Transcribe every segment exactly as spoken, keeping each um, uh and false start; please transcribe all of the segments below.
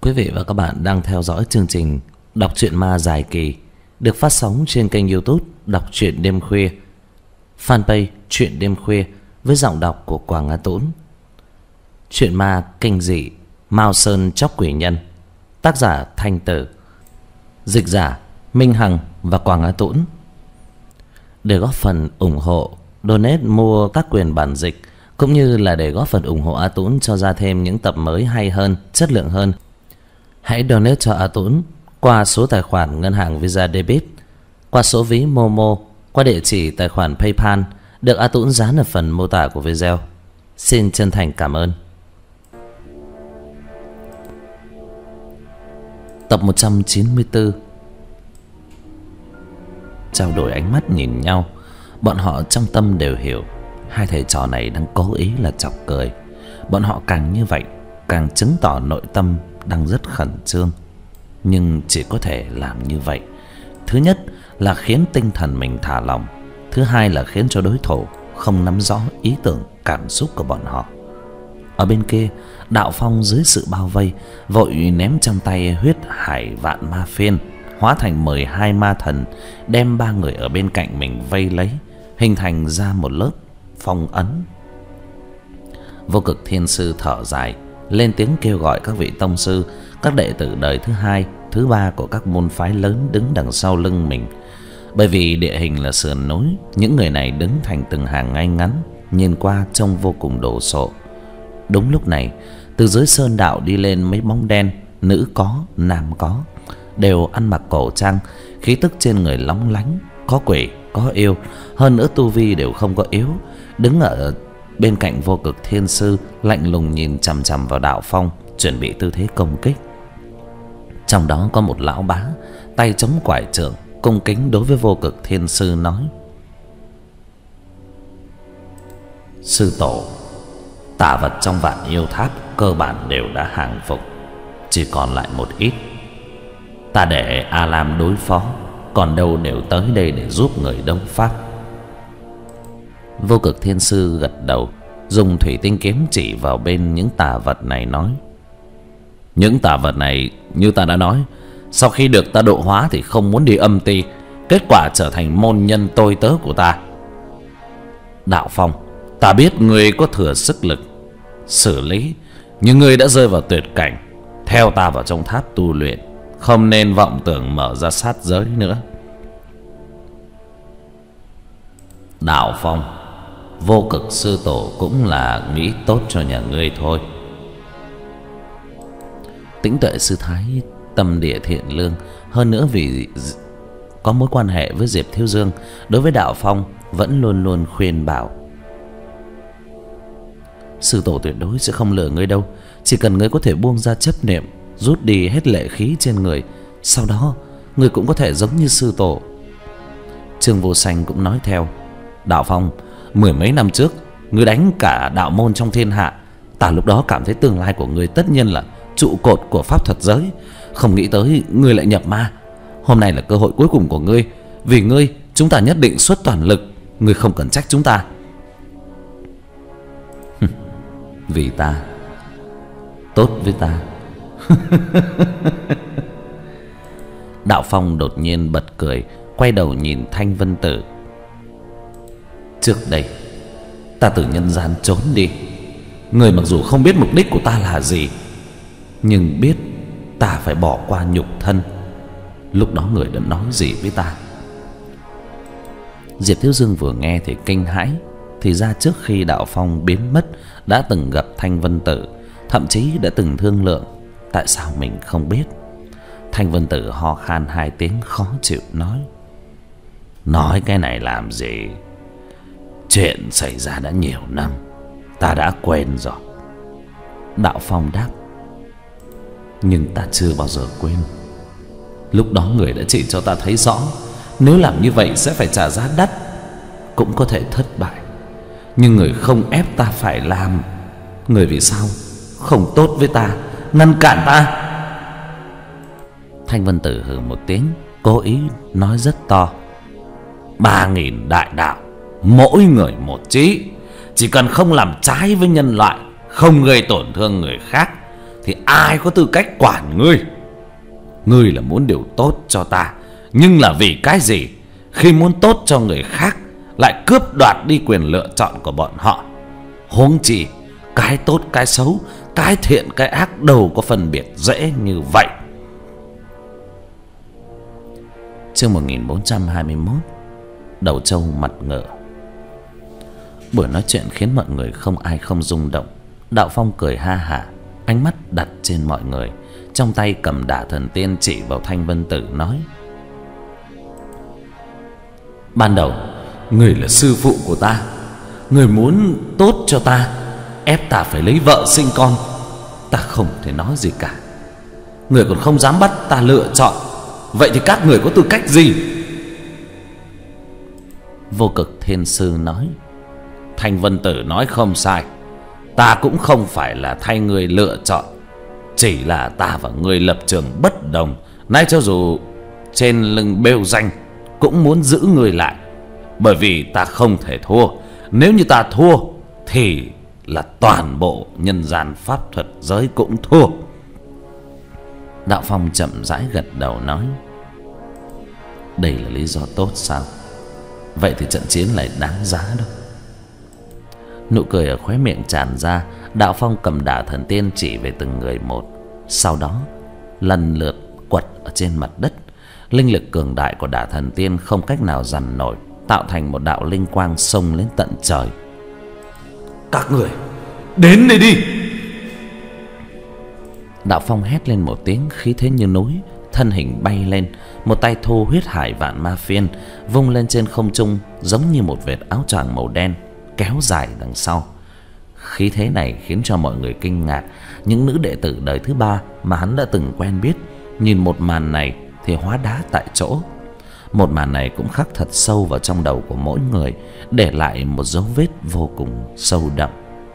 quý vị và các bạn đang theo dõi chương trình Đọc truyện ma dài kỳ được phát sóng trên kênh YouTube Đọc truyện đêm khuya, fanpage Truyện đêm khuya với giọng đọc của Quảng Á Tũng. Truyện ma kinh dị Mao Sơn Chóc Quỷ Nhân, tác giả Thanh Tử, dịch giả Minh Hằng và Quảng Á Tũng. Để góp phần ủng hộ, donate mua các quyền bản dịch cũng như là để góp phần ủng hộ Á Tũng cho ra thêm những tập mới hay hơn, chất lượng hơn, hãy donate cho Á Tũng qua số tài khoản ngân hàng Visa Debit, qua số ví Momo, qua địa chỉ tài khoản PayPal được Á Tũng dán ở phần mô tả của video. Xin chân thành cảm ơn. Tập một trăm chín mươi tư. Trao đổi ánh mắt nhìn nhau, bọn họ trong tâm đều hiểu hai thầy trò này đang cố ý là chọc cười. Bọn họ càng như vậy càng chứng tỏ nội tâm đang rất khẩn trương. Nhưng chỉ có thể làm như vậy, thứ nhất là khiến tinh thần mình thả lỏng, thứ hai là khiến cho đối thủ không nắm rõ ý tưởng cảm xúc của bọn họ. Ở bên kia, Đạo Phong dưới sự bao vây vội ném trong tay huyết hải vạn ma phiên, hóa thành mười hai ma thần, đem ba người ở bên cạnh mình vây lấy, hình thành ra một lớp phong ấn. Vô Cực Thiên Sư thở dài, lên tiếng kêu gọi các vị tông sư, các đệ tử đời thứ hai, thứ ba của các môn phái lớn đứng đằng sau lưng mình. Bởi vì địa hình là sườn núi, những người này đứng thành từng hàng ngay ngắn, nhìn qua trông vô cùng đồ sộ. Đúng lúc này, từ dưới sơn đạo đi lên mấy bóng đen, nữ có, nam có, đều ăn mặc cổ trang, khí tức trên người lóng lánh, có quỷ, có yêu, hơn nữa tu vi đều không có yếu, đứng ở bên cạnh Vô Cực Thiên Sư, lạnh lùng nhìn chằm chằm vào Đạo Phong, chuẩn bị tư thế công kích. Trong đó có một lão bá, tay chống quải trượng, cung kính đối với Vô Cực Thiên Sư nói: Sư tổ, tà vật trong Vạn Yêu Tháp cơ bản đều đã hàng phục, chỉ còn lại một ít. Ta để A Lam đối phó, còn đâu đều tới đây để giúp người đấu pháp. Vô Cực Thiên Sư gật đầu, dùng thủy tinh kiếm chỉ vào bên những tà vật này nói: Những tà vật này như ta đã nói, sau khi được ta độ hóa thì không muốn đi âm ti, kết quả trở thành môn nhân tôi tớ của ta. Đạo Phong, ta biết ngươi có thừa sức lực xử lý, nhưng ngươi đã rơi vào tuyệt cảnh, theo ta vào trong tháp tu luyện, không nên vọng tưởng mở ra sát giới nữa. Đạo Phong, Vô Cực sư tổ cũng là nghĩ tốt cho nhà ngươi thôi. Tĩnh Tuệ sư thái tâm địa thiện lương, hơn nữa vì có mối quan hệ với Diệp Thiếu Dương, đối với Đạo Phong vẫn luôn luôn khuyên bảo: Sư tổ tuyệt đối sẽ không lừa ngươi đâu, chỉ cần ngươi có thể buông ra chấp niệm, rút đi hết lệ khí trên người, sau đó ngươi cũng có thể giống như sư tổ. Trương Vô Sanh cũng nói theo: Đạo Phong, mười mấy năm trước ngươi đánh cả đạo môn trong thiên hạ, ta lúc đó cảm thấy tương lai của ngươi tất nhiên là trụ cột của pháp thuật giới, không nghĩ tới ngươi lại nhập ma. Hôm nay là cơ hội cuối cùng của ngươi, vì ngươi chúng ta nhất định xuất toàn lực, ngươi không cần trách chúng ta. Vì ta, tốt với ta. Đạo Phong đột nhiên bật cười, quay đầu nhìn Thanh Vân Tử: Trước đây ta từ nhân gian trốn đi, người mặc dù không biết mục đích của ta là gì, nhưng biết ta phải bỏ qua nhục thân. Lúc đó người đã nói gì với ta? Diệp Thiếu Dương vừa nghe thì kinh hãi. Thì ra trước khi Đạo Phong biến mất đã từng gặp Thanh Vân Tử, thậm chí đã từng thương lượng. Tại sao mình không biết? Thanh Vân Tử ho khan hai tiếng khó chịu nói: Nói cái này làm gì? Chuyện xảy ra đã nhiều năm, ta đã quên rồi. Đạo Phong đáp: Nhưng ta chưa bao giờ quên. Lúc đó người đã chỉ cho ta thấy rõ, nếu làm như vậy sẽ phải trả giá đắt, cũng có thể thất bại. Nhưng người không ép ta phải làm. Người vì sao không tốt với ta, ngăn cản ta? Thanh Vân Tử hừ một tiếng, cố ý nói rất to: Ba nghìn đại đạo, mỗi người một chí, chỉ cần không làm trái với nhân loại, không gây tổn thương người khác, thì ai có tư cách quản ngươi? Ngươi là muốn điều tốt cho ta, nhưng là vì cái gì? Khi muốn tốt cho người khác lại cướp đoạt đi quyền lựa chọn của bọn họ. Huống chi cái tốt cái xấu, cái thiện cái ác đâu có phân biệt dễ như vậy. Chương một nghìn bốn trăm hai mươi mốt. Đầu trâu mặt ngựa. Buổi nói chuyện khiến mọi người không ai không rung động. Đạo Phong cười ha hả, ánh mắt đặt trên mọi người, trong tay cầm Đả Thần Tiên chỉ vào Thanh Vân Tử nói: ban đầu người là sư phụ của ta, người muốn tốt cho ta, ép ta phải lấy vợ sinh con, ta không thể nói gì cả. Người còn không dám bắt ta lựa chọn, vậy thì các người có tư cách gì? Vô Cực Thiên Sư nói: Thanh Vân Tử nói không sai, ta cũng không phải là thay người lựa chọn, chỉ là ta và người lập trường bất đồng. Nay cho dù trên lưng bêu danh cũng muốn giữ người lại, bởi vì ta không thể thua. Nếu như ta thua thì là toàn bộ nhân gian pháp thuật giới cũng thua. Đạo Phong chậm rãi gật đầu nói: đây là lý do tốt sao? Vậy thì trận chiến lại đáng giá đâu. Nụ cười ở khóe miệng tràn ra. Đạo Phong cầm Đả Thần Tiên chỉ về từng người một, sau đó lần lượt quật ở trên mặt đất. Linh lực cường đại của Đả Thần Tiên không cách nào dằn nổi, tạo thành một đạo linh quang xông lên tận trời. Các người đến đây đi! Đạo Phong hét lên một tiếng, khí thế như núi, thân hình bay lên, một tay thu Huyết Hải Vạn Ma Phiên vung lên trên không trung, giống như một vệt áo choàng màu đen kéo dài đằng sau. Khí thế này khiến cho mọi người kinh ngạc. Những nữ đệ tử đời thứ ba mà hắn đã từng quen biết, nhìn một màn này thì hóa đá tại chỗ. Một màn này cũng khắc thật sâu vào trong đầu của mỗi người, để lại một dấu vết vô cùng sâu đậm.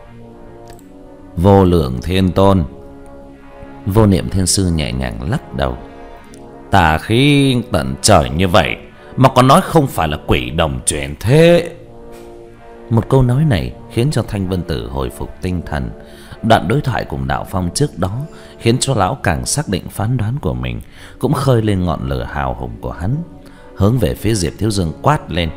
Vô Lượng Thiên Tôn. Vô Niệm Thiên Sư nhẹ nhàng lắc đầu: tà khí tận trời như vậy mà còn nói không phải là quỷ đồng truyền thế. Một câu nói này khiến cho Thanh Vân Tử hồi phục tinh thần. Đoạn đối thoại cùng Đạo Phong trước đó khiến cho lão càng xác định phán đoán của mình, cũng khơi lên ngọn lửa hào hùng của hắn, hướng về phía Diệp Thiếu Dương quát lên: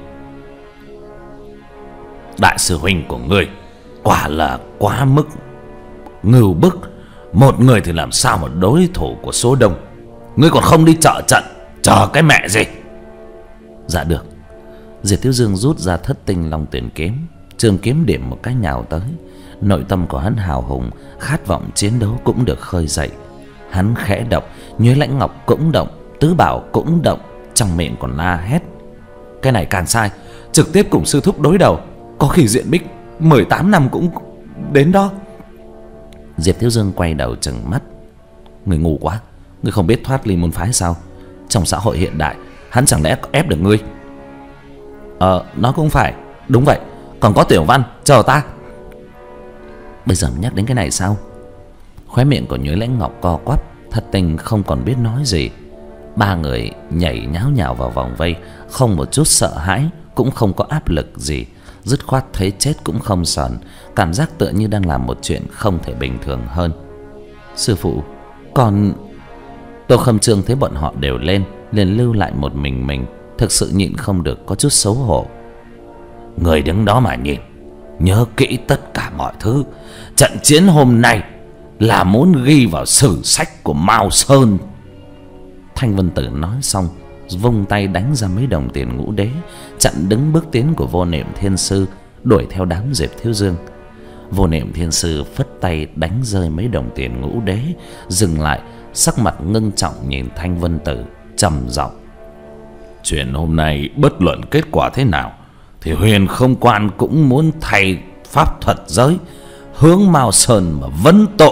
đại sư huynh của ngươi quả là quá mức ngưu bức. Một người thì làm sao mà đối thủ của số đông? Ngươi còn không đi trợ trận, chờ cái mẹ gì? Dạ được. Diệp Thiếu Dương rút ra Thất Tinh Long Tuyển Kiếm, trường kiếm điểm một cái nhào tới. Nội tâm của hắn hào hùng, khát vọng chiến đấu cũng được khơi dậy. Hắn khẽ động, Nhuế Lãnh Ngọc cũng động, Tứ Bảo cũng động, trong miệng còn la hét: cái này càng sai, trực tiếp cùng sư thúc đối đầu, có khi diện bích mười tám năm cũng đến đó. Diệp Thiếu Dương quay đầu trừng mắt: người ngu quá, ngươi không biết thoát ly môn phái sao? Trong xã hội hiện đại, hắn chẳng lẽ ép được ngươi? Ờ, nó cũng phải, đúng vậy, còn có Tiểu Văn chờ ta. Bây giờ nhắc đến cái này sao? Khóe miệng của Nhuế Lãnh Ngọc co quắp, Thất Tinh không còn biết nói gì. Ba người nhảy nháo nhào vào vòng vây, không một chút sợ hãi, cũng không có áp lực gì, dứt khoát thấy chết cũng không sờn, cảm giác tựa như đang làm một chuyện không thể bình thường hơn. Sư phụ, còn... Tô Khâm Trương thấy bọn họ đều lên, liền lưu lại một mình mình, thực sự nhịn không được có chút xấu hổ. Người đứng đó mà nhìn, nhớ kỹ tất cả mọi thứ. Trận chiến hôm nay là muốn ghi vào sử sách của Mao Sơn. Thanh Vân Tử nói xong, vung tay đánh ra mấy đồng tiền ngũ đế, chặn đứng bước tiến của Vô Niệm Thiên Sư, đuổi theo đám Diệp Thiếu Dương. Vô Niệm Thiên Sư phất tay đánh rơi mấy đồng tiền ngũ đế, dừng lại, sắc mặt ngưng trọng nhìn Thanh Vân Tử, trầm giọng: chuyện hôm nay bất luận kết quả thế nào thì Huyền Không Quan cũng muốn thay pháp thuật giới, hướng Mao Sơn mà vấn tội.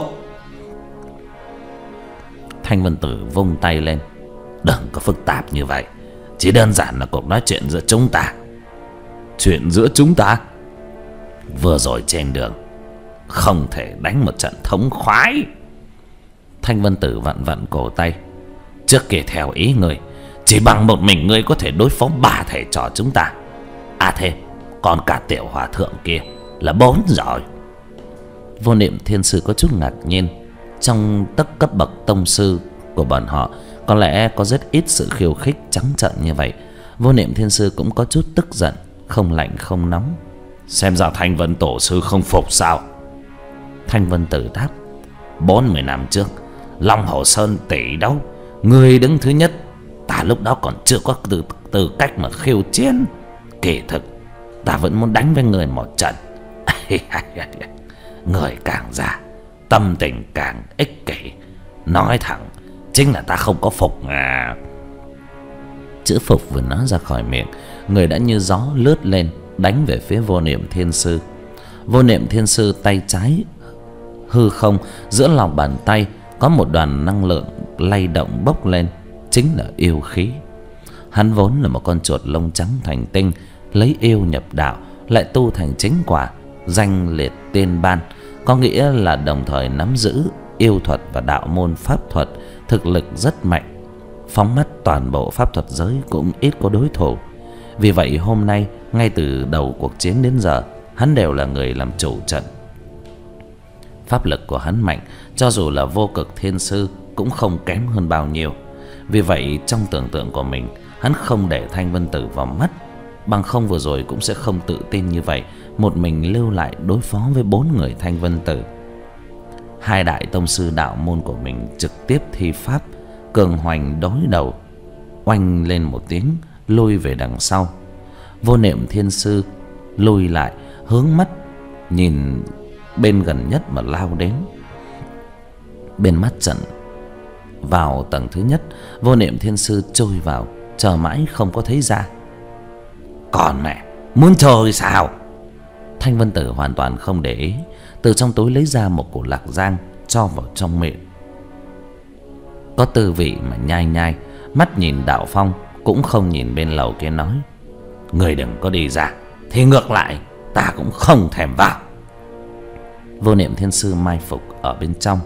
Thanh Vân Tử vung tay lên: đừng có phức tạp như vậy, chỉ đơn giản là cuộc nói chuyện giữa chúng ta. Chuyện giữa chúng ta? Vừa rồi trên đường không thể đánh một trận thống khoái. Thanh Vân Tử vặn vặn cổ tay: trước kia theo ý người, chỉ bằng một mình ngươi có thể đối phó ba thầy trò chúng ta. À thế, còn cả Tiểu Hòa Thượng kia là bốn rồi. Vô Niệm Thiên Sư có chút ngạc nhiên, Trong tất cấp bậc tông sư của bọn họ, có lẽ có rất ít sự khiêu khích trắng trợn như vậy. Vô Niệm Thiên Sư cũng có chút tức giận, không lạnh không nóng. Xem ra Thanh Vân tổ sư không phục sao? Thanh Vân Tử đáp: Bốn mươi năm trước, Long Hồ Sơn tỷ đấu, người đứng thứ nhất. Ta lúc đó còn chưa có tư, tư cách mà khiêu chiến. Kỳ thực ta vẫn muốn đánh với người một trận. Người càng già, tâm tình càng ích kỷ. Nói thẳng, chính là ta không có phục à. Chữ phục vừa nói ra khỏi miệng, người đã như gió lướt lên, đánh về phía Vô Niệm Thiên Sư. Vô Niệm Thiên Sư tay trái hư không, giữa lòng bàn tay có một đoàn năng lượng lay động bốc lên, chính là yêu khí. Hắn vốn là một con chuột lông trắng thành tinh, lấy yêu nhập đạo, lại tu thành chính quả, danh liệt tiên ban, có nghĩa là đồng thời nắm giữ yêu thuật và đạo môn pháp thuật, thực lực rất mạnh. Phóng mắt toàn bộ pháp thuật giới cũng ít có đối thủ. Vì vậy hôm nay, ngay từ đầu cuộc chiến đến giờ, hắn đều là người làm chủ trận. Pháp lực của hắn mạnh, cho dù là Vô Cực Thiên Sư cũng không kém hơn bao nhiêu. Vì vậy trong tưởng tượng của mình, hắn không để Thanh Vân Tử vào mắt. Bằng không vừa rồi cũng sẽ không tự tin như vậy, một mình lưu lại đối phó với bốn người Thanh Vân Tử. Hai đại tông sư đạo môn của mình trực tiếp thi pháp, cường hoành đối đầu, oanh lên một tiếng, lùi về đằng sau. Vô Niệm Thiên Sư lùi lại, hướng mắt nhìn bên gần nhất mà lao đến. Bên mắt trận vào tầng thứ nhất, Vô Niệm Thiên Sư trôi vào, chờ mãi không có thấy ra. Còn mẹ, muốn chơi sao? Thanh Vân Tử hoàn toàn không để ý, từ trong túi lấy ra một củ lạc giang cho vào trong miệng. Có tư vị mà nhai nhai, mắt nhìn Đạo Phong, cũng không nhìn bên lầu kia, nói: Người đừng có đi ra, thì ngược lại ta cũng không thèm vào. Vô Niệm Thiên Sư mai phục ở bên trong,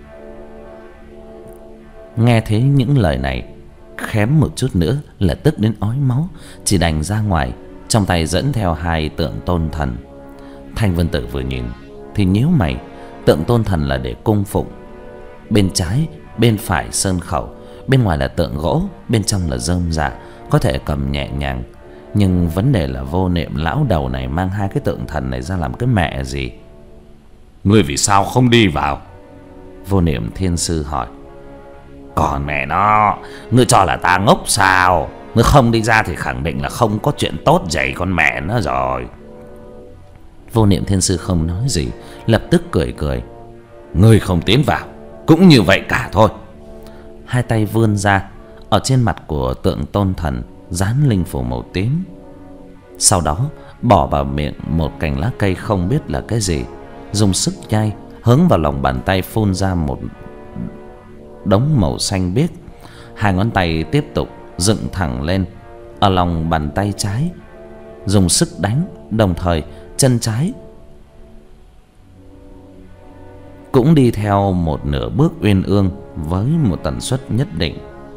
nghe thấy những lời này, khém một chút nữa là tức đến ói máu, chỉ đành ra ngoài, trong tay dẫn theo hai tượng tôn thần. Thanh Vân Tử vừa nhìn thì nhíu mày. Tượng tôn thần là để cung phụng, bên trái bên phải sơn khẩu, bên ngoài là tượng gỗ, bên trong là rơm rạ, có thể cầm nhẹ nhàng. Nhưng vấn đề là Vô Niệm lão đầu này mang hai cái tượng thần này ra làm cái mẹ gì? Ngươi vì sao không đi vào? Vô Niệm Thiên Sư hỏi. Còn mẹ nó, ngươi cho là ta ngốc sao? Ngươi không đi ra thì khẳng định là không có chuyện tốt dạy con mẹ nó rồi. Vô Niệm Thiên Sư không nói gì, lập tức cười cười. Ngươi không tiến vào cũng như vậy cả thôi. Hai tay vươn ra, ở trên mặt của tượng tôn thần dán linh phủ màu tím. Sau đó bỏ vào miệng một cành lá cây không biết là cái gì, dùng sức nhai, hướng vào lòng bàn tay phun ra một đống màu xanh biếc. Hai ngón tay tiếp tục dựng thẳng lên ở lòng bàn tay trái, dùng sức đánh, đồng thời chân trái cũng đi theo một nửa bước uyên ương với một tần suất nhất định.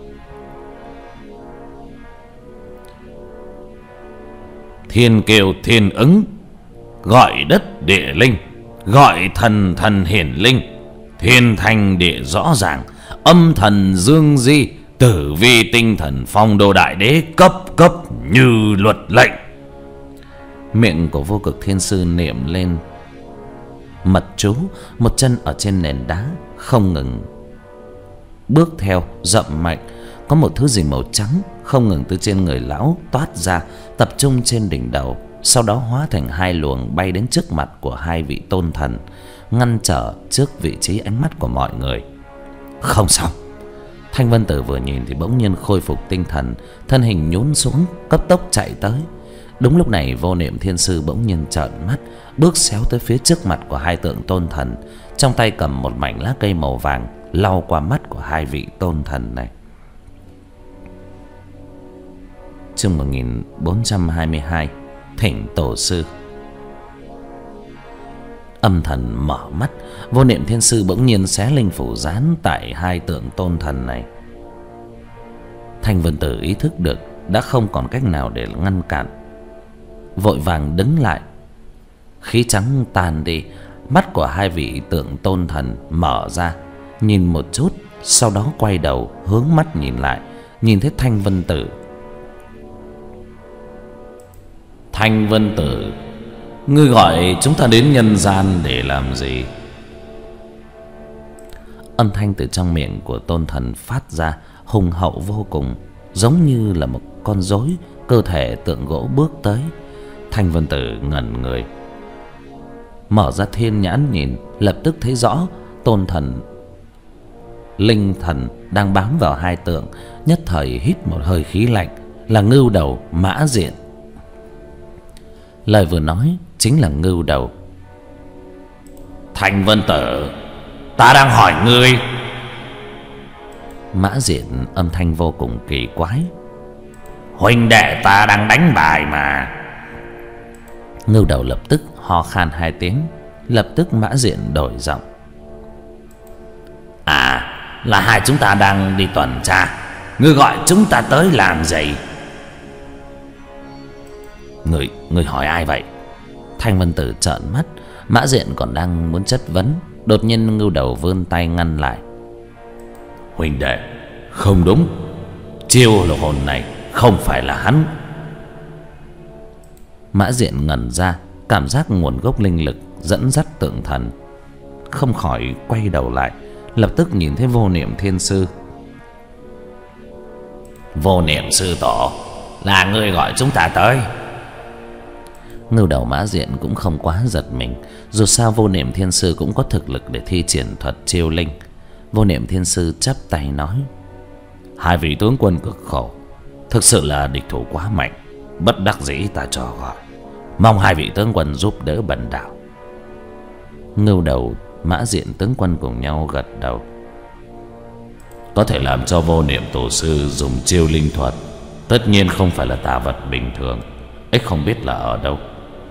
Thiên kêu thiên ứng, gọi đất địa linh, gọi thần thần hiển linh, thiên thanh địa rõ ràng, âm thần dương di, tử vi tinh thần phong đô đại đế, cấp cấp như luật lệnh. Miệng của Vô Cực Thiên Sư niệm lên mật chú, một chân ở trên nền đá không ngừng bước theo, dậm mạnh. Có một thứ gì màu trắng không ngừng từ trên người lão toát ra, tập trung trên đỉnh đầu, sau đó hóa thành hai luồng bay đến trước mặt của hai vị tôn thần, ngăn trở trước vị trí ánh mắt của mọi người. Không xong. Thanh Vân Tử vừa nhìn thì bỗng nhiên khôi phục tinh thần, thân hình nhún xuống, cấp tốc chạy tới. Đúng lúc này Vô Niệm Thiên Sư bỗng nhiên trợn mắt, bước xéo tới phía trước mặt của hai tượng tôn thần, trong tay cầm một mảnh lá cây màu vàng, lau qua mắt của hai vị tôn thần này. Chương một nghìn bốn trăm hai mươi hai, Thỉnh Tổ Sư. Âm thần mở mắt, Vô Niệm Thiên Sư bỗng nhiên xé linh phủ dán tại hai tượng tôn thần này. Thanh Vân Tử ý thức được đã không còn cách nào để ngăn cản, vội vàng đứng lại. Khí trắng tàn đi, mắt của hai vị tượng tôn thần mở ra, nhìn một chút, sau đó quay đầu hướng mắt nhìn lại, nhìn thấy Thanh Vân Tử. Thanh Vân Tử, ngươi gọi chúng ta đến nhân gian để làm gì? Âm thanh từ trong miệng của Tôn Thần phát ra hùng hậu vô cùng, giống như là một con rối cơ thể tượng gỗ bước tới. Thanh Vân Tử ngẩn người, mở ra thiên nhãn nhìn, lập tức thấy rõ Tôn Thần linh thần đang bám vào hai tượng, nhất thời hít một hơi khí lạnh, là Ngưu Đầu Mã Diện. Lời vừa nói chính là Ngưu Đầu. Thanh Vân Tử, ta đang hỏi ngươi. Mã Diện âm thanh vô cùng kỳ quái. Huynh đệ ta đang đánh bài mà. Ngưu Đầu lập tức ho khan hai tiếng. Lập tức Mã Diện đổi giọng. À, là hai chúng ta đang đi tuần tra, ngươi gọi chúng ta tới làm gì? Ngươi, ngươi hỏi ai vậy? Thanh Vân Tử trợn mắt. Mã Diện còn đang muốn chất vấn, đột nhiên Ngưu Đầu vươn tay ngăn lại. Huynh đệ, không đúng, chiêu lục hồn này không phải là hắn. Mã Diện ngẩn ra, cảm giác nguồn gốc linh lực dẫn dắt tượng thần, không khỏi quay đầu lại, lập tức nhìn thấy Vô Niệm Thiên Sư. Vô Niệm Sư Tổ, là ngươi gọi chúng ta tới? Ngưu Đầu Mã Diện cũng không quá giật mình, dù sao Vô Niệm Thiên Sư cũng có thực lực để thi triển thuật chiêu linh. Vô Niệm Thiên Sư chắp tay nói: hai vị tướng quân cực khổ, thực sự là địch thủ quá mạnh, bất đắc dĩ ta cho gọi, mong hai vị tướng quân giúp đỡ bần đạo. Ngưu Đầu Mã Diện tướng quân cùng nhau gật đầu. Có thể làm cho Vô Niệm Tổ sư dùng chiêu linh thuật, tất nhiên không phải là tà vật bình thường, ích không biết là ở đâu.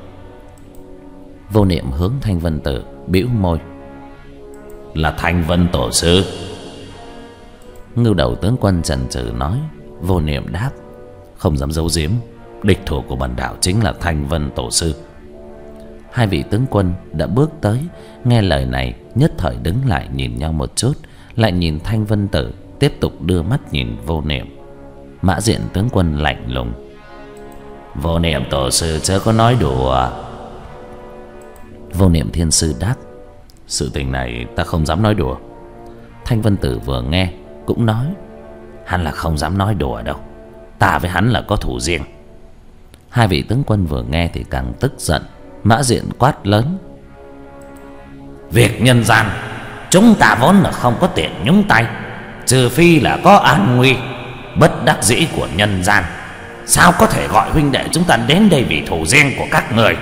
Vô Niệm hướng Thanh Vân Tử bĩu môi. Là Thanh Vân Tổ sư. Ngưu Đầu tướng quân chần chừ nói. Vô Niệm đáp: không dám giấu giếm, địch thủ của bần đạo chính là Thanh Vân Tổ sư. Hai vị tướng quân đã bước tới, nghe lời này nhất thời đứng lại nhìn nhau một chút, lại nhìn Thanh Vân Tử, tiếp tục đưa mắt nhìn Vô Niệm. Mã Diện tướng quân lạnh lùng: Vô Niệm Tổ sư chớ có nói đùa. Vô Niệm Thiên Sư đáp: sự tình này ta không dám nói đùa. Thanh Vân Tử vừa nghe cũng nói: hắn là không dám nói đùa đâu, ta với hắn là có thủ riêng. Hai vị tướng quân vừa nghe thì càng tức giận. Mã Diện quát lớn: việc nhân gian chúng ta vốn là không có tiền nhúng tay, trừ phi là có an nguy bất đắc dĩ của nhân gian, sao có thể gọi huynh đệ chúng ta đến đây vì thù riêng của các người?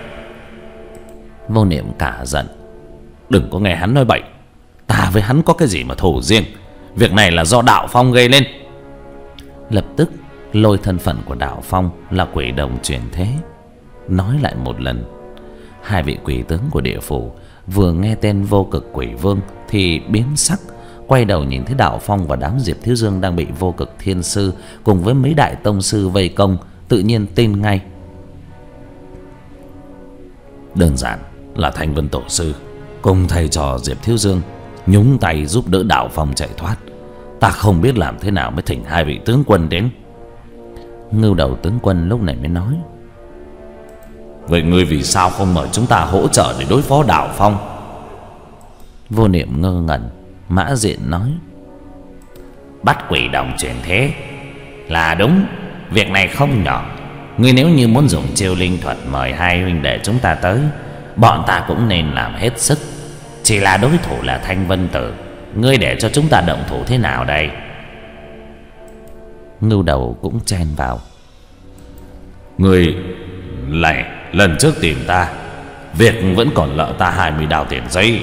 Vô Niệm cả giận: đừng có nghe hắn nói bậy, ta với hắn có cái gì mà thù riêng, việc này là do Đạo Phong gây lên. Lập tức lôi thân phận của Đạo Phong là quỷ đồng chuyển thế nói lại một lần. Hai vị quỷ tướng của địa phủ vừa nghe tên Vô Cực Quỷ Vương thì biến sắc, quay đầu nhìn thấy Đạo Phong và đám Diệp Thiếu Dương đang bị Vô Cực Thiên Sư cùng với mấy đại tông sư vây công, tự nhiên tin ngay. Đơn giản là Thanh Vân Tổ sư cùng thầy trò Diệp Thiếu Dương nhúng tay giúp đỡ Đạo Phong chạy thoát. Ta không biết làm thế nào mới thỉnh hai vị tướng quân đến. Ngưu Đầu tướng quân lúc này mới nói: vậy ngươi vì sao không mời chúng ta hỗ trợ để đối phó Đạo Phong? Vô Niệm ngơ ngẩn. Mã Diện nói: bắt quỷ đồng chuyển thế là đúng, việc này không nhỏ. Ngươi nếu như muốn dùng chiêu linh thuật mời hai huynh đệ chúng ta tới, bọn ta cũng nên làm hết sức. Chỉ là đối thủ là Thanh Vân Tử, ngươi để cho chúng ta động thủ thế nào đây? Ngưu Đầu cũng chen vào: ngươi lại lần trước tìm ta, việc vẫn còn nợ ta hai mươi đao tiền giấy.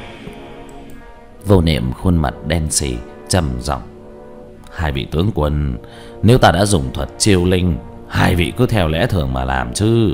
Vô Niệm khuôn mặt đen sì trầm giọng: hai vị tướng quân, nếu ta đã dùng thuật chiêu linh, hai vị cứ theo lẽ thường mà làm chứ.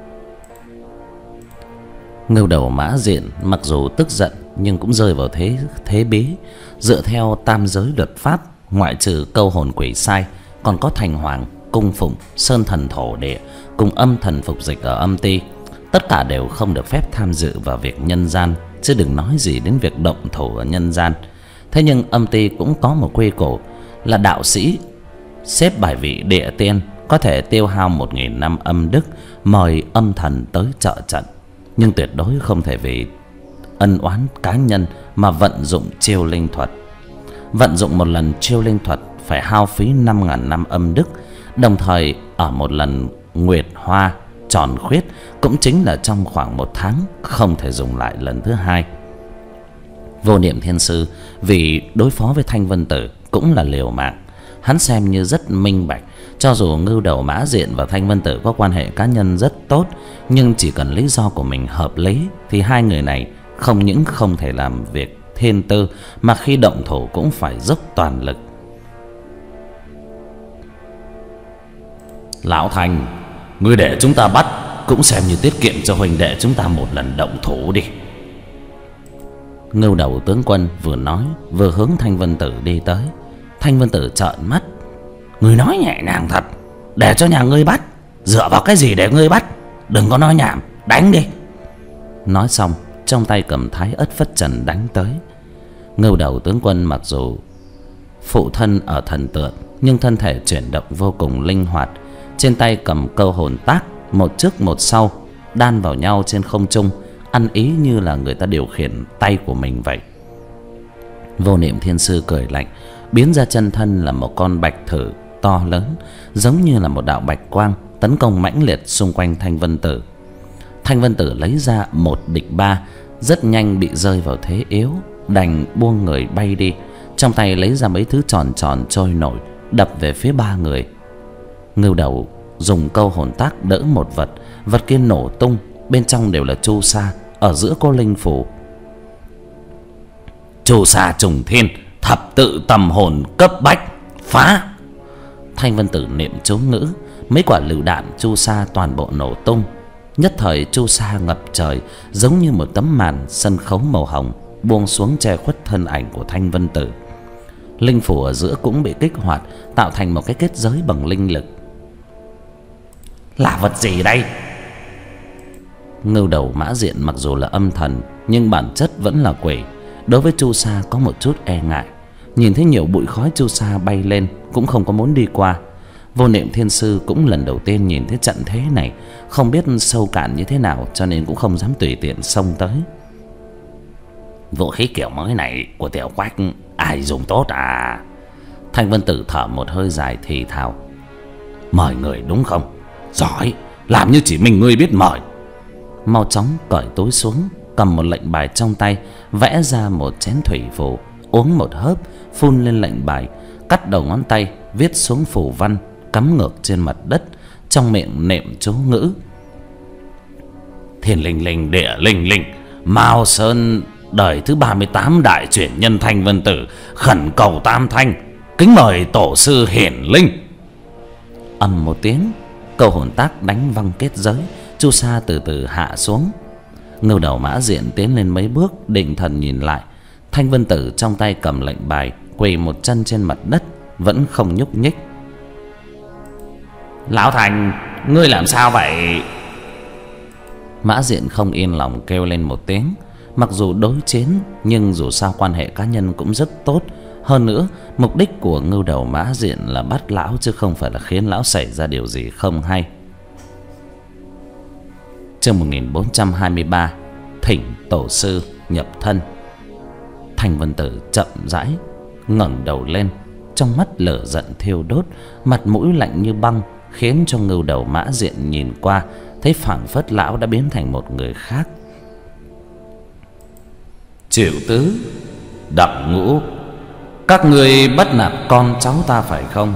Ngưu Đầu Mã Diện mặc dù tức giận nhưng cũng rơi vào thế thế bí. Dựa theo tam giới luật pháp, ngoại trừ câu hồn quỷ sai, còn có thành hoàng, cung phụng, sơn thần thổ địa cùng âm thần phục dịch ở âm ti, tất cả đều không được phép tham dự vào việc nhân gian chứ đừng nói gì đến việc động thủ ở nhân gian. Thế nhưng âm ty cũng có một quy củ là đạo sĩ xếp bài vị địa tiên có thể tiêu hao một nghìn năm âm đức mời âm thần tới trợ trận, nhưng tuyệt đối không thể vì ân oán cá nhân mà vận dụng chiêu linh thuật. Vận dụng một lần chiêu linh thuật phải hao phí năm ngàn năm âm đức, đồng thời ở một lần nguyệt hoa tròn khuyết, cũng chính là trong khoảng một tháng, không thể dùng lại lần thứ hai. Vô Niệm Thiên Sư vì đối phó với Thanh Vân Tử cũng là liều mạng. Hắn xem như rất minh bạch, cho dù Ngưu Đầu Mã Diện và Thanh Vân Tử có quan hệ cá nhân rất tốt, nhưng chỉ cần lý do của mình hợp lý thì hai người này không những không thể làm việc thiên tư, mà khi động thủ cũng phải dốc toàn lực. Lão Thành, ngươi để chúng ta bắt cũng xem như tiết kiệm cho huynh đệ chúng ta một lần động thủ đi. Ngưu Đầu tướng quân vừa nói vừa hướng Thanh Vân Tử đi tới. Thanh Vân Tử trợn mắt: ngươi nói nhẹ nhàng thật, để cho nhà ngươi bắt, dựa vào cái gì để ngươi bắt? Đừng có nói nhảm, đánh đi. Nói xong trong tay cầm thái ất phất trần đánh tới. Ngưu Đầu tướng quân mặc dù phụ thân ở thần tượng, nhưng thân thể chuyển động vô cùng linh hoạt. Trên tay cầm câu hồn tác, một trước một sau đan vào nhau trên không trung, ăn ý như là người ta điều khiển tay của mình vậy. Vô Niệm Thiên Sư cười lạnh, biến ra chân thân là một con bạch thử to lớn, giống như là một đạo bạch quang, tấn công mãnh liệt xung quanh Thanh Vân Tử. Thanh Vân Tử lấy ra một địch ba, rất nhanh bị rơi vào thế yếu, đành buông người bay đi. Trong tay lấy ra mấy thứ tròn tròn trôi nổi, đập về phía ba người. Ngưu Đầu dùng câu hồn tác đỡ một vật, vật kia nổ tung, bên trong đều là chu sa, ở giữa có linh phù. Chu sa trùng thiên, thập tự tầm hồn cấp bách, phá. Thanh Vân Tử niệm chú ngữ, mấy quả lựu đạn chu sa toàn bộ nổ tung. Nhất thời chu sa ngập trời, giống như một tấm màn sân khấu màu hồng buông xuống che khuất thân ảnh của Thanh Vân Tử. Linh phủ ở giữa cũng bị kích hoạt, tạo thành một cái kết giới bằng linh lực. Là vật gì đây? Ngưu Đầu Mã Diện mặc dù là âm thần, nhưng bản chất vẫn là quỷ. Đối với chu sa có một chút e ngại, nhìn thấy nhiều bụi khói chu sa bay lên cũng không có muốn đi qua. Vô Niệm Thiên Sư cũng lần đầu tiên nhìn thấy trận thế này, không biết sâu cạn như thế nào, cho nên cũng không dám tùy tiện xông tới. Vũ khí kiểu mới này của Tiểu Quách ai dùng tốt à? Thanh Vân Tử thở một hơi dài thì thào: mời người đúng không? Giỏi, làm như chỉ mình ngươi biết mời. Mau chóng cởi túi xuống, cầm một lệnh bài trong tay, vẽ ra một chén thủy phù, uống một hớp, phun lên lệnh bài, cắt đầu ngón tay viết xuống phù văn, cắm ngược trên mặt đất, trong miệng niệm chú ngữ: thiên linh linh, địa linh linh, Mao Sơn đời thứ ba mươi tám đại chuyển nhân Thanh Vân Tử khẩn cầu tam thanh, kính mời tổ sư hiển linh. Ầm một tiếng, câu hồn tác đánh văng kết giới, chu sa từ từ hạ xuống. Ngưu Đầu Mã Diện tiến lên mấy bước, định thần nhìn lại. Thanh Vân Tử trong tay cầm lệnh bài, quỳ một chân trên mặt đất, vẫn không nhúc nhích. Lão Thành, ngươi làm sao vậy? Mã Diện không yên lòng kêu lên một tiếng. Mặc dù đối chiến, nhưng dù sao quan hệ cá nhân cũng rất tốt. Hơn nữa, mục đích của Ngưu Đầu Mã Diện là bắt lão, chứ không phải là khiến lão xảy ra điều gì không hay. Chương một nghìn bốn trăm hai mươi ba, thỉnh tổ sư nhập thân. Thanh Vân Tử chậm rãi ngẩng đầu lên, trong mắt lửa giận thiêu đốt, mặt mũi lạnh như băng, khiến cho Ngưu Đầu Mã Diện nhìn qua thấy phảng phất lão đã biến thành một người khác. Triệu Tứ, Đặng Ngũ, các ngươi bắt nạt con cháu ta phải không?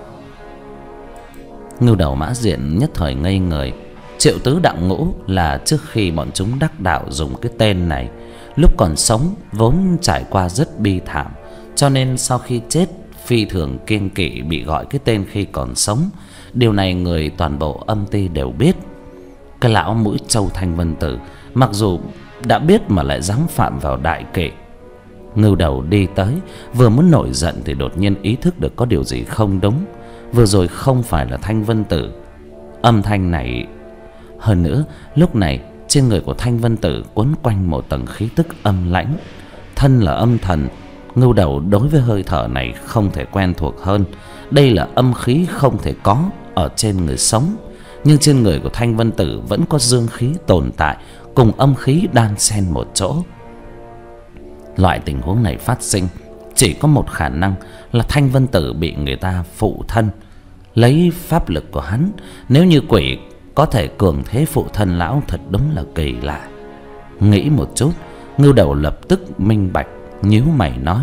Ngưu Đầu Mã Diện nhất thời ngây người. Triệu Tứ, Đặng Ngũ là trước khi bọn chúng đắc đạo dùng cái tên này. Lúc còn sống vốn trải qua rất bi thảm, cho nên sau khi chết phi thường kiêng kỵ bị gọi cái tên khi còn sống. Điều này người toàn bộ âm ty đều biết. Cái lão mũi trâu Thanh Vân Tử mặc dù đã biết mà lại dám phạm vào đại kỵ. Ngưu Đầu đi tới, vừa muốn nổi giận thì đột nhiên ý thức được có điều gì không đúng. Vừa rồi không phải là Thanh Vân Tử. Âm thanh này, hơn nữa lúc này trên người của Thanh Vân Tử quấn quanh một tầng khí tức âm lãnh. Thân là âm thần, Ngưu Đầu đối với hơi thở này không thể quen thuộc hơn. Đây là âm khí không thể có ở trên người sống, nhưng trên người của Thanh Vân Tử vẫn có dương khí tồn tại, cùng âm khí đan xen một chỗ. Loại tình huống này phát sinh chỉ có một khả năng là Thanh Vân Tử bị người ta phụ thân. Lấy pháp lực của hắn, nếu như quỷ có thể cường thế phụ thân lão, thật đúng là kỳ lạ. Nghĩ một chút, Ngưu Đầu lập tức minh bạch, nhíu mày nói: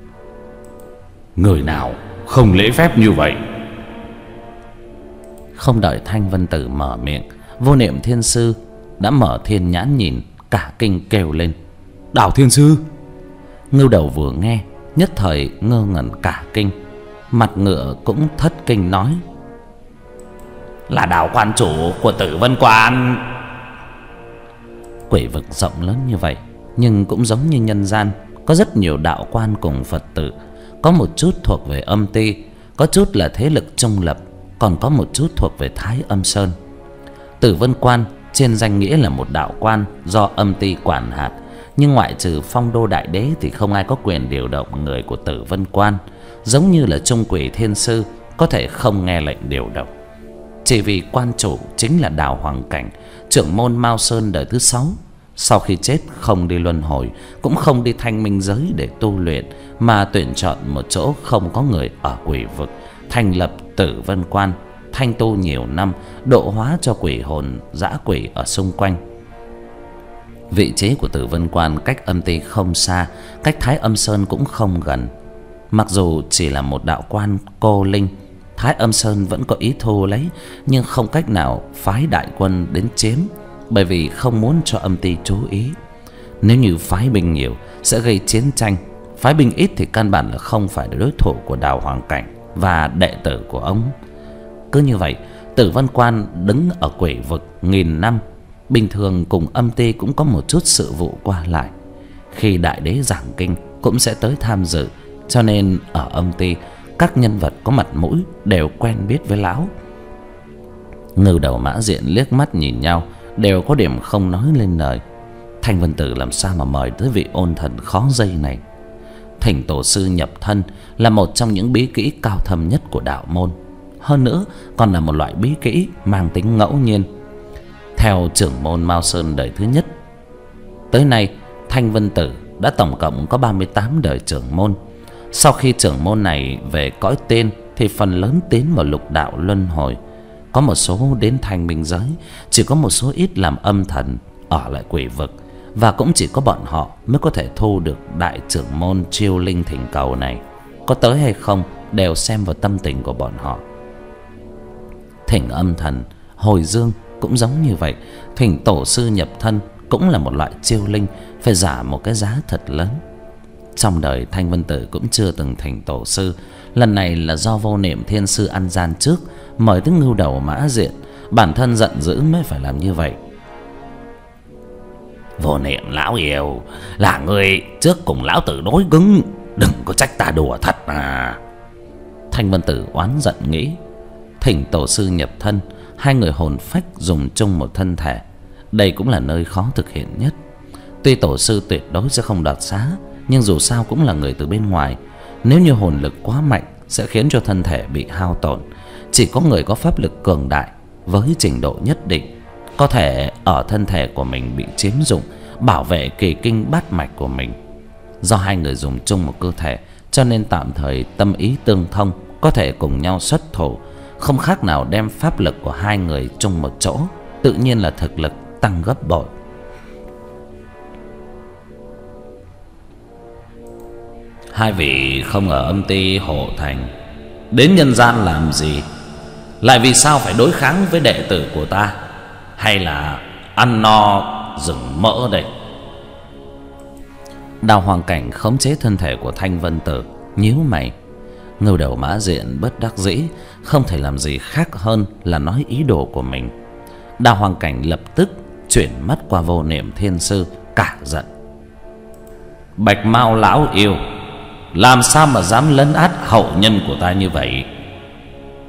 người nào không lễ phép như vậy? Không đợi Thanh Vân Tử mở miệng, Vô Niệm Thiên Sư đã mở thiên nhãn nhìn, cả kinh kêu lên: Đào Thiên Sư! Ngưu Đầu vừa nghe nhất thời ngơ ngẩn cả kinh, mặt ngựa cũng thất kinh nói: là Đào quan chủ của Tử Vân Quan. Quỷ vực rộng lớn như vậy, nhưng cũng giống như nhân gian, có rất nhiều đạo quan cùng Phật tử. Có một chút thuộc về âm ty, có chút là thế lực trung lập, còn có một chút thuộc về Thái Âm Sơn. Tử Vân Quan trên danh nghĩa là một đạo quan do âm ty quản hạt, nhưng ngoại trừ Phong Đô Đại Đế thì không ai có quyền điều động người của Tử Vân Quan. Giống như là Trung Quỷ Thiên Sư có thể không nghe lệnh điều động, chỉ vì quan chủ chính là Đào Hoàng Cảnh, trưởng môn Mao Sơn đời thứ sáu. Sau khi chết không đi luân hồi, cũng không đi thanh minh giới để tu luyện, mà tuyển chọn một chỗ không có người ở quỷ vực, thành lập Tử Vân Quan, thanh tu nhiều năm, độ hóa cho quỷ hồn dã quỷ ở xung quanh. Vị trí của Tử Vân Quan cách âm ty không xa, cách Thái Âm Sơn cũng không gần. Mặc dù chỉ là một đạo quan cô linh, Thái Âm Sơn vẫn có ý thu lấy, nhưng không cách nào phái đại quân đến chiếm, bởi vì không muốn cho âm ty chú ý. Nếu như phái binh nhiều sẽ gây chiến tranh, phái binh ít thì căn bản là không phải là đối thủ của Đào Hoàng Cảnh và đệ tử của ông. Cứ như vậy, Tử Vân Quan đứng ở quỷ vực nghìn năm, bình thường cùng âm ty cũng có một chút sự vụ qua lại. Khi đại đế giảng kinh cũng sẽ tới tham dự, cho nên ở âm ty các nhân vật có mặt mũi đều quen biết với lão. Ngưu Đầu Mã Diện liếc mắt nhìn nhau, đều có điểm không nói lên lời. Thanh Vân Tử làm sao mà mời tới vị ôn thần khó dây này? Thỉnh tổ sư nhập thân là một trong những bí kỹ cao thâm nhất của đạo môn, hơn nữa còn là một loại bí kỹ mang tính ngẫu nhiên. Theo trưởng môn Mao Sơn đời thứ nhất, tới nay Thanh Vân Tử đã tổng cộng có ba mươi tám đời trưởng môn. Sau khi trưởng môn này về cõi tên thì phần lớn tiến vào lục đạo luân hồi, có một số đến thanh minh giới, chỉ có một số ít làm âm thần ở lại quỷ vực, và cũng chỉ có bọn họ mới có thể thu được đại trưởng môn chiêu linh thỉnh cầu này. Có tới hay không đều xem vào tâm tình của bọn họ. Thỉnh âm thần hồi dương cũng giống như vậy, thỉnh tổ sư nhập thân cũng là một loại chiêu linh, phải trả một cái giá thật lớn. Trong đời Thanh Vân Tử cũng chưa từng thỉnh tổ sư, lần này là do Vô Niệm Thiên Sư ăn gian trước, mời tới Ngưu Đầu Mã Diện, bản thân giận dữ mới phải làm như vậy. Vô Niệm lão yêu, là người trước cùng lão tử đối cứng, đừng có trách ta đùa thật à. Thanh Vân Tử oán giận nghĩ, thỉnh tổ sư nhập thân, hai người hồn phách dùng chung một thân thể, đây cũng là nơi khó thực hiện nhất. Tuy tổ sư tuyệt đối sẽ không đoạt xá, nhưng dù sao cũng là người từ bên ngoài, nếu như hồn lực quá mạnh sẽ khiến cho thân thể bị hao tổn. Chỉ có người có pháp lực cường đại với trình độ nhất định có thể ở thân thể của mình bị chiếm dụng, bảo vệ kỳ kinh bát mạch của mình. Do hai người dùng chung một cơ thể, cho nên tạm thời tâm ý tương thông, có thể cùng nhau xuất thủ, không khác nào đem pháp lực của hai người chung một chỗ, tự nhiên là thực lực tăng gấp bội. Hai vị không ở âm ty hộ thành, đến nhân gian làm gì? Lại vì sao phải đối kháng với đệ tử của ta? Hay là ăn no rừng mỡ đây? Đào Hoàng Cảnh khống chế thân thể của Thanh Vân Tử, nhíu mày. Ngưu Đầu Mã Diện bất đắc dĩ, không thể làm gì khác hơn là nói ý đồ của mình. Đào Hoàng Cảnh lập tức chuyển mắt qua Vô Niệm Thiên Sư, cả giận: Bạch Mao lão yêu, làm sao mà dám lấn át hậu nhân của ta như vậy?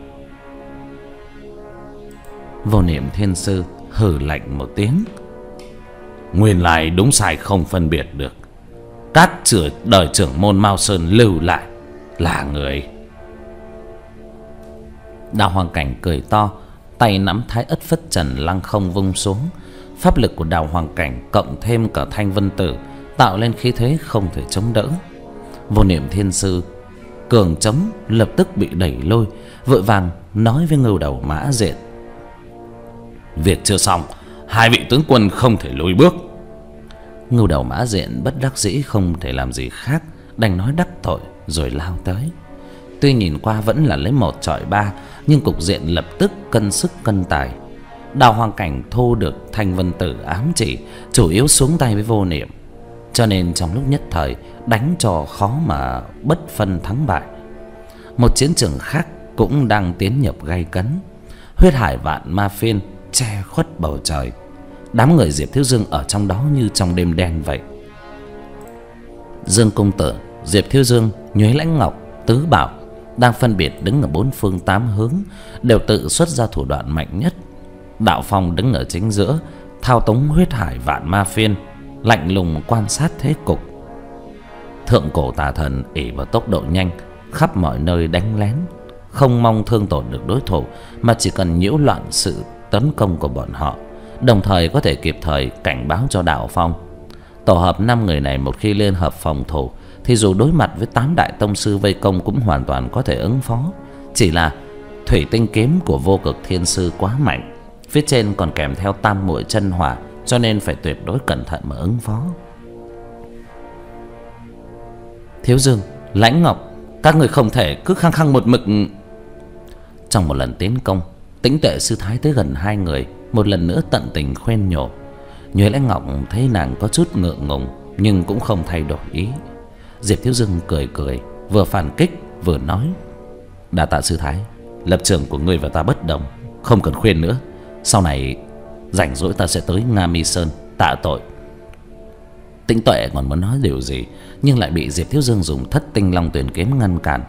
Vô Niệm Thiên Sư hừ lạnh một tiếng: Nguyên lai đúng sai không phân biệt được. Các chửa đời trưởng môn Mao Sơn lưu lại là người. Đào Hoàng Cảnh cười to, tay nắm thái ất phất trần lăng không vung xuống. Pháp lực của Đào Hoàng Cảnh cộng thêm cả Thanh Vân Tử tạo lên khí thế không thể chống đỡ. Vô Niệm Thiên Sư cường trống lập tức bị đẩy lôi, vội vàng nói với Ngưu Đầu Mã Diện: việc chưa xong, hai vị tướng quân không thể lùi bước. Ngưu Đầu Mã Diện bất đắc dĩ không thể làm gì khác, đành nói đắc tội rồi lao tới. Tuy nhìn qua vẫn là lấy một chọi ba, nhưng cục diện lập tức cân sức cân tài. Đào Hoàng Cảnh thu được Thanh Vân Tử ám chỉ, chủ yếu xuống tay với Vô Niệm, cho nên trong lúc nhất thời đánh cho khó mà bất phân thắng bại. Một chiến trường khác cũng đang tiến nhập gay cấn. Huyết hải vạn ma phiên che khuất bầu trời, đám người Diệp Thiếu Dương ở trong đó như trong đêm đen vậy. Dương Công Tử, Diệp Thiếu Dương, Nhuế Lãnh Ngọc, Tứ Bảo đang phân biệt đứng ở bốn phương tám hướng, đều tự xuất ra thủ đoạn mạnh nhất. Đạo Phong đứng ở chính giữa, thao túng huyết hải vạn ma phiên, lạnh lùng quan sát thế cục. Thượng cổ tà thần ỷ vào tốc độ nhanh, khắp mọi nơi đánh lén, không mong thương tổn được đối thủ, mà chỉ cần nhiễu loạn sự tấn công của bọn họ, đồng thời có thể kịp thời cảnh báo cho Đạo Phong. Tổ hợp năm người này một khi liên hợp phòng thủ thì dù đối mặt với tám đại tông sư vây công cũng hoàn toàn có thể ứng phó. Chỉ là thủy tinh kiếm của Vô Cực Thiên Sư quá mạnh, phía trên còn kèm theo tam muội chân hỏa, cho nên phải tuyệt đối cẩn thận mà ứng phó. Thiếu Dương, Lãnh Ngọc, các người không thể cứ khăng khăng một mực. Trong một lần tiến công, Tĩnh Tuệ Sư Thái tới gần hai người, một lần nữa tận tình khuyên nhủ. Nhuế Lãnh Ngọc thấy nàng có chút ngượng ngùng, nhưng cũng không thay đổi ý. Diệp Thiếu Dương cười cười, vừa phản kích vừa nói: đa tạ sư thái, lập trường của ngươi và ta bất đồng, không cần khuyên nữa. Sau này rảnh rỗi ta sẽ tới Nga Mi Sơn tạ tội. Tĩnh Tuệ còn muốn nói điều gì, nhưng lại bị Diệp Thiếu Dương dùng Thất Tinh Long Tuyền Kiếm ngăn cản.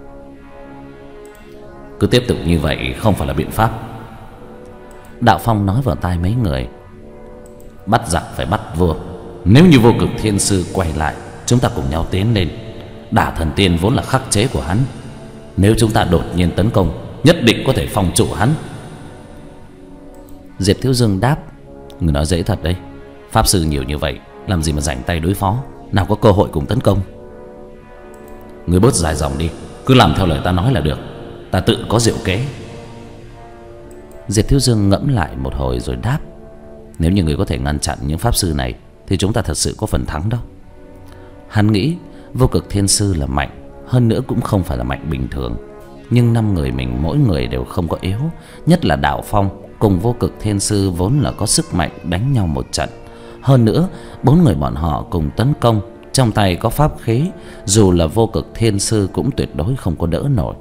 Cứ tiếp tục như vậy không phải là biện pháp. Đạo Phong nói vào tai mấy người: bắt giặc phải bắt vua. Nếu như Vô Cực Thiên Sư quay lại, chúng ta cùng nhau tiến lên. Đả Thần Tiên vốn là khắc chế của hắn, nếu chúng ta đột nhiên tấn công, nhất định có thể phòng trụ hắn. Diệp Thiếu Dương đáp: người nói dễ thật đấy, pháp sư nhiều như vậy, làm gì mà rảnh tay đối phó, nào có cơ hội cùng tấn công. Người bớt dài dòng đi, cứ làm theo lời ta nói là được, ta tự có diệu kế. Diệp Thiếu Dương ngẫm lại một hồi rồi đáp: nếu như người có thể ngăn chặn những pháp sư này thì chúng ta thật sự có phần thắng đó. Hắn nghĩ Vô Cực Thiên Sư là mạnh, hơn nữa cũng không phải là mạnh bình thường, nhưng năm người mình mỗi người đều không có yếu, nhất là Đạo Phong cùng Vô Cực Thiên Sư vốn là có sức mạnh đánh nhau một trận. Hơn nữa bốn người bọn họ cùng tấn công, trong tay có pháp khí, dù là Vô Cực Thiên Sư cũng tuyệt đối không có đỡ nổi.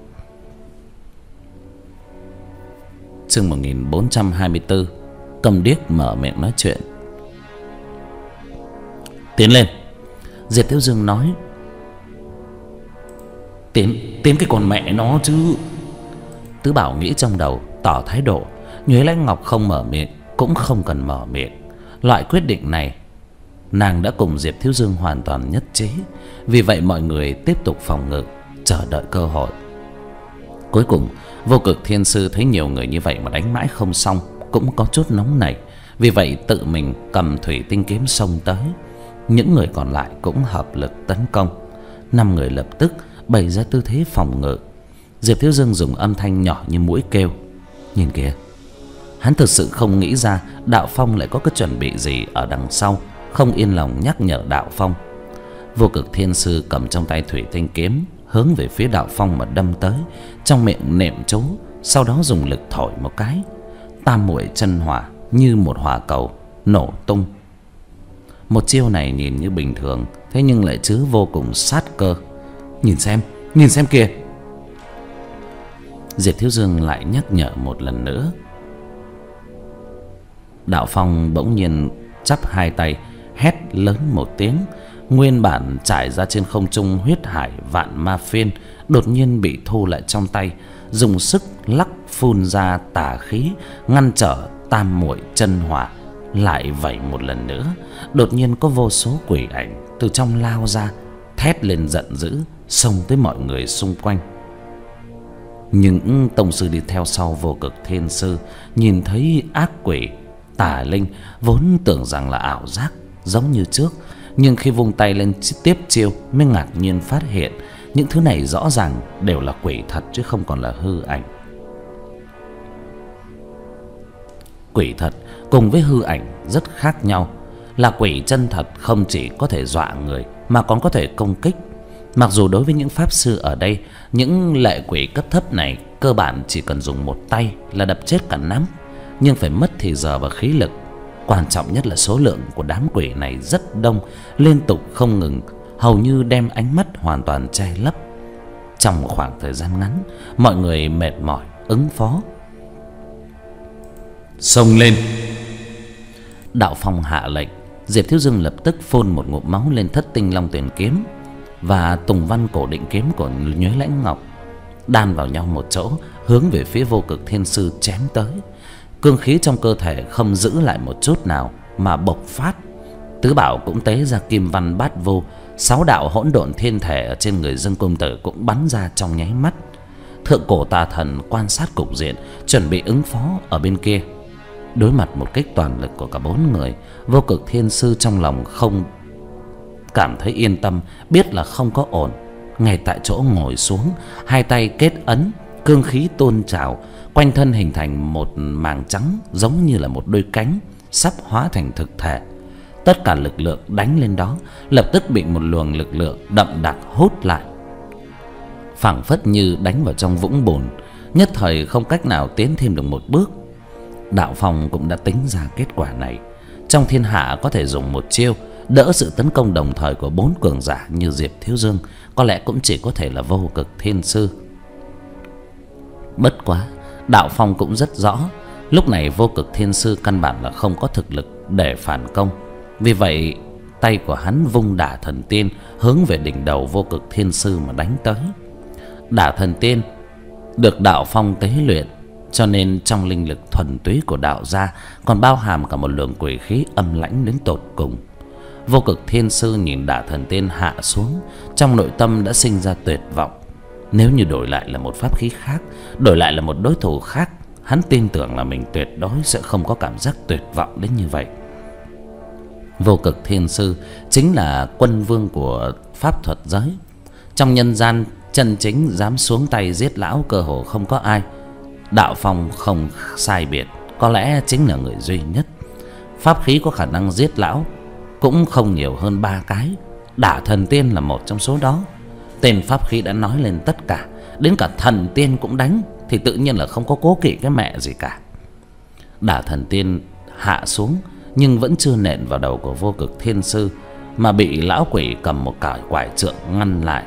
Chương một nghìn bốn trăm hai mươi tư, Cầm Điếc mở miệng nói chuyện. Tiến lên. Diệp Thiếu Dương nói. Tiến, tiến cái con mẹ nó chứ. Tứ Bảo nghĩ trong đầu tỏ thái độ. Nhuế Lãnh Ngọc không mở miệng cũng không cần mở miệng. Loại quyết định này nàng đã cùng Diệp Thiếu Dương hoàn toàn nhất trí. Vì vậy mọi người tiếp tục phòng ngự, chờ đợi cơ hội. Cuối cùng Vô Cực Thiên Sư thấy nhiều người như vậy mà đánh mãi không xong, cũng có chút nóng nảy. Vì vậy tự mình cầm thủy tinh kiếm xông tới. Những người còn lại cũng hợp lực tấn công. Năm người lập tức bày ra tư thế phòng ngự. Diệp Thiếu Dương dùng âm thanh nhỏ như mũi kêu. Nhìn kìa. Hắn thực sự không nghĩ ra Đạo Phong lại có cái chuẩn bị gì ở đằng sau, không yên lòng nhắc nhở Đạo Phong. Vô Cực Thiên Sư cầm trong tay thủy tinh kiếm hướng về phía Đạo Phong mà đâm tới, trong miệng niệm chú, sau đó dùng lực thổi một cái. Tam muội chân hỏa như một hỏa cầu nổ tung. Một chiêu này nhìn như bình thường, thế nhưng lại chứa vô cùng sát cơ. Nhìn xem, nhìn xem kìa. Diệp Thiếu Dương lại nhắc nhở một lần nữa. Đạo Phong bỗng nhiên chắp hai tay, hét lớn một tiếng. Nguyên bản trải ra trên không trung huyết hải vạn ma phiên đột nhiên bị thu lại trong tay, dùng sức lắc phun ra tà khí, ngăn trở tam muội chân hỏa, lại vẩy một lần nữa. Đột nhiên có vô số quỷ ảnh từ trong lao ra, thét lên giận dữ, xông tới mọi người xung quanh. Những tông sư đi theo sau Vô Cực Thiên Sư nhìn thấy ác quỷ tà linh vốn tưởng rằng là ảo giác giống như trước, nhưng khi vung tay lên tiếp chiêu mới ngạc nhiên phát hiện những thứ này rõ ràng đều là quỷ thật chứ không còn là hư ảnh. Quỷ thật cùng với hư ảnh rất khác nhau. Là quỷ chân thật không chỉ có thể dọa người mà còn có thể công kích. Mặc dù đối với những pháp sư ở đây, những lệ quỷ cấp thấp này cơ bản chỉ cần dùng một tay là đập chết cả nắm, nhưng phải mất thì giờ và khí lực. Quan trọng nhất là số lượng của đám quỷ này rất đông, liên tục không ngừng, hầu như đem ánh mắt hoàn toàn che lấp. Trong một khoảng thời gian ngắn, mọi người mệt mỏi ứng phó. Xông lên! Đạo Phong hạ lệnh. Diệp Thiếu Dương lập tức phun một ngụm máu lên Thất Tinh Long Tuyền kiếm và Tùng Văn Cổ Định kiếm của Nhuế Lãnh Ngọc, đan vào nhau một chỗ, hướng về phía Vô Cực Thiên Sư chém tới. Cương khí trong cơ thể không giữ lại một chút nào mà bộc phát. Tứ Bảo cũng tế ra Kim Văn Bát Vô, sáu đạo hỗn độn thiên thể ở trên người Dương Công Tử cũng bắn ra trong nháy mắt. Thượng Cổ Tà Thần quan sát cục diện, chuẩn bị ứng phó ở bên kia. Đối mặt một kích toàn lực của cả bốn người, Vô Cực Thiên Sư trong lòng không cảm thấy yên tâm, biết là không có ổn. Ngay tại chỗ ngồi xuống, hai tay kết ấn, cương khí tôn trào, quanh thân hình thành một màng trắng giống như là một đôi cánh sắp hóa thành thực thể. Tất cả lực lượng đánh lên đó lập tức bị một luồng lực lượng đậm đặc hút lại, phảng phất như đánh vào trong vũng bùn, nhất thời không cách nào tiến thêm được một bước. Đạo Phong cũng đã tính ra kết quả này. Trong thiên hạ có thể dùng một chiêu đỡ sự tấn công đồng thời của bốn cường giả như Diệp Thiếu Dương, có lẽ cũng chỉ có thể là Vô Cực Thiên Sư. Bất quá Đạo Phong cũng rất rõ, lúc này Vô Cực Thiên Sư căn bản là không có thực lực để phản công. Vì vậy tay của hắn vung Đả Thần Tiên hướng về đỉnh đầu Vô Cực Thiên Sư mà đánh tới. Đả Thần Tiên được Đạo Phong tế luyện, cho nên trong linh lực thuần túy của đạo gia còn bao hàm cả một lượng quỷ khí âm lãnh đến tột cùng. Vô Cực Thiên Sư nhìn Đả Thần Tiên hạ xuống, trong nội tâm đã sinh ra tuyệt vọng. Nếu như đổi lại là một pháp khí khác, đổi lại là một đối thủ khác, hắn tin tưởng là mình tuyệt đối sẽ không có cảm giác tuyệt vọng đến như vậy. Vô Cực Thiên Sư chính là quân vương của pháp thuật giới. Trong nhân gian chân chính dám xuống tay giết lão cơ hồ không có ai. Đạo Phong không sai biệt, có lẽ chính là người duy nhất. Pháp khí có khả năng giết lão cũng không nhiều hơn ba cái. Đả Thần Tiên là một trong số đó. Tên pháp khí đã nói lên tất cả, đến cả thần tiên cũng đánh, thì tự nhiên là không có cố kỵ cái mẹ gì cả. Đả Thần Tiên hạ xuống nhưng vẫn chưa nện vào đầu của Vô Cực Thiên Sư, mà bị lão quỷ cầm một cái quải trượng ngăn lại.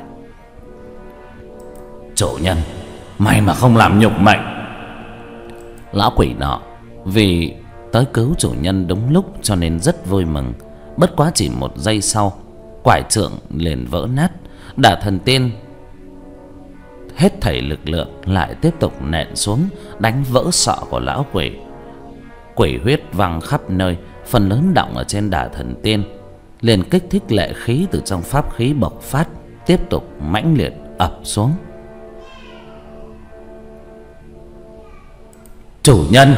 Chủ nhân, may mà không làm nhục mệnh. Lão quỷ nọ vì tới cứu chủ nhân đúng lúc cho nên rất vui mừng. Bất quá chỉ một giây sau, quải trượng liền vỡ nát. Đả Thần Tiên hết thảy lực lượng lại tiếp tục nện xuống, đánh vỡ sọ của lão quỷ. Quỷ huyết văng khắp nơi, phần lớn đọng ở trên Đả Thần Tiên, liền kích thích lệ khí từ trong pháp khí bộc phát, tiếp tục mãnh liệt ập xuống. Chủ nhân!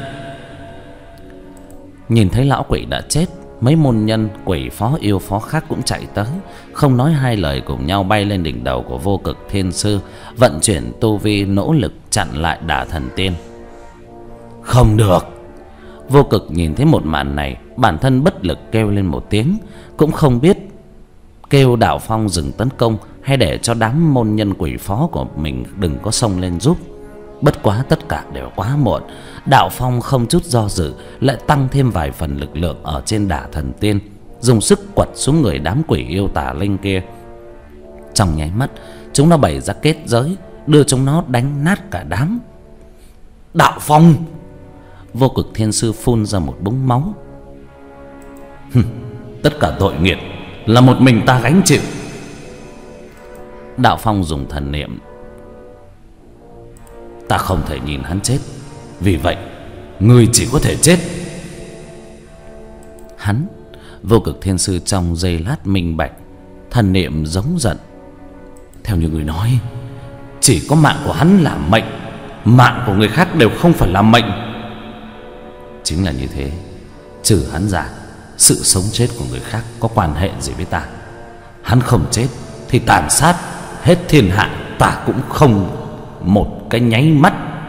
Nhìn thấy lão quỷ đã chết, mấy môn nhân quỷ phó yêu phó khác cũng chạy tới, không nói hai lời cùng nhau bay lên đỉnh đầu của Vô Cực Thiên Sư, vận chuyển tu vi nỗ lực chặn lại Đả Thần Tiên. Không được! Vô Cực nhìn thấy một màn này, bản thân bất lực kêu lên một tiếng, cũng không biết kêu Đạo Phong dừng tấn công hay để cho đám môn nhân quỷ phó của mình đừng có xông lên giúp. Bất quá tất cả đều quá muộn. Đạo Phong không chút do dự lại tăng thêm vài phần lực lượng ở trên Đả Thần Tiên, dùng sức quật xuống người đám quỷ yêu tà linh kia. Trong nháy mắt, chúng nó bày ra kết giới, đưa chúng nó đánh nát cả đám. Đạo Phong! Vô Cực Thiên Sư phun ra một búng máu. Tất cả tội nghiệp là một mình ta gánh chịu. Đạo Phong dùng thần niệm. Ta không thể nhìn hắn chết, vì vậy ngươi chỉ có thể chết. hắn. Vô Cực Thiên Sư trong giây lát minh bạch, thần niệm giống giận. Theo như người nói, chỉ có mạng của hắn là mệnh, mạng của người khác đều không phải là mệnh. Chính là như thế. Trừ hắn ra, sự sống chết của người khác có quan hệ gì với ta? Hắn không chết thì tàn sát hết thiên hạ, ta cũng không một cái nháy mắt.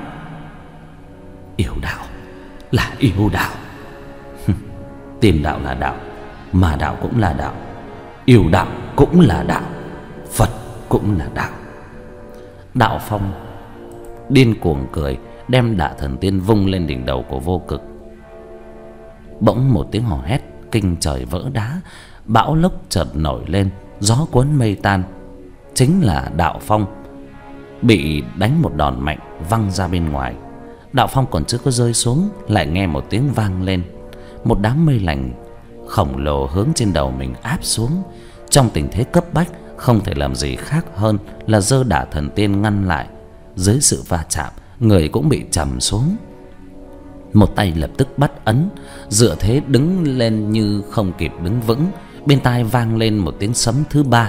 Yêu đạo là yêu đạo. Tiền đạo là đạo, mà đạo cũng là đạo. Yêu đạo cũng là đạo, Phật cũng là đạo. Đạo Phong điên cuồng cười, đem Đả Thần Tiên vung lên đỉnh đầu của Vô Cực. Bỗng một tiếng hò hét kinh trời vỡ đá, bão lốc chợt nổi lên, gió cuốn mây tan. Chính là Đạo Phong bị đánh một đòn mạnh, văng ra bên ngoài. Đạo Phong còn chưa có rơi xuống, lại nghe một tiếng vang lên. Một đám mây lành khổng lồ hướng trên đầu mình áp xuống. Trong tình thế cấp bách, không thể làm gì khác hơn là giơ Đả Thần Tiên ngăn lại. Dưới sự va chạm, người cũng bị trầm xuống. Một tay lập tức bắt ấn, dựa thế đứng lên như không kịp đứng vững. Bên tai vang lên một tiếng sấm thứ ba.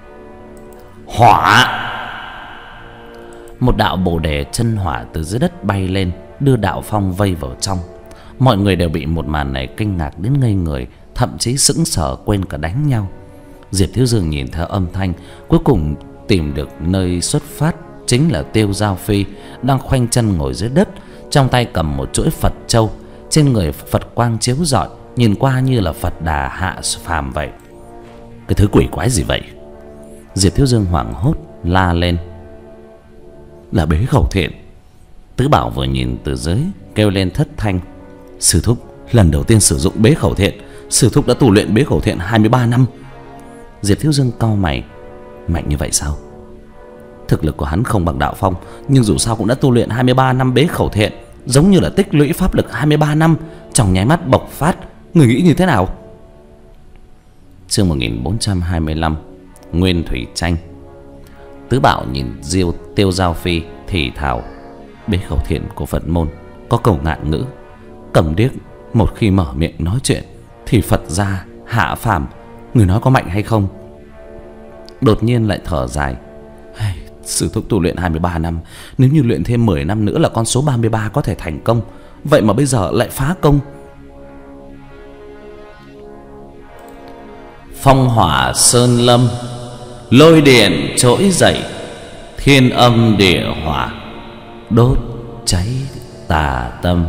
Hỏa! Một đạo bồ đề chân hỏa từ dưới đất bay lên, đưa Đạo Phong vây vào trong. Mọi người đều bị một màn này kinh ngạc đến ngây người, thậm chí sững sờ quên cả đánh nhau. Diệp Thiếu Dương nhìn theo âm thanh, cuối cùng tìm được nơi xuất phát. Chính là Tiêu Giao Phi đang khoanh chân ngồi dưới đất, trong tay cầm một chuỗi Phật châu. Trên người Phật quang chiếu rọi, nhìn qua như là Phật Đà hạ phàm vậy. Cái thứ quỷ quái gì vậy? Diệp Thiếu Dương hoảng hốt la lên. Là Bế Khẩu Thiện. Tứ Bảo vừa nhìn từ dưới kêu lên thất thanh. Sư thúc lần đầu tiên sử dụng Bế Khẩu Thiện. Sư thúc đã tu luyện Bế Khẩu Thiện hai mươi ba năm. Diệp Thiếu Dương cau mày. Mạnh như vậy sao? Thực lực của hắn không bằng Đạo Phong, nhưng dù sao cũng đã tu luyện hai mươi ba năm Bế Khẩu Thiện, giống như là tích lũy pháp lực hai mươi ba năm, trong nháy mắt bộc phát. Người nghĩ như thế nào? Chương một nghìn bốn trăm hai mươi lăm. Nguyên Thủy Tranh. Tứ Bảo nhìn Diêu Tiêu Giao Phi thì thào. Bế Khẩu Thiện của Phật môn có câu ngạn ngữ: cầm điếc một khi mở miệng nói chuyện thì Phật gia hạ phàm. Người nói có mạnh hay không? Đột nhiên lại thở dài. Sư thúc tu luyện hai mươi ba năm, nếu như luyện thêm mười năm nữa là con số ba mươi ba có thể thành công. Vậy mà bây giờ lại phá công. Phong hỏa sơn lâm, lôi điện trỗi dậy, thiên âm địa hỏa, đốt cháy tà tâm.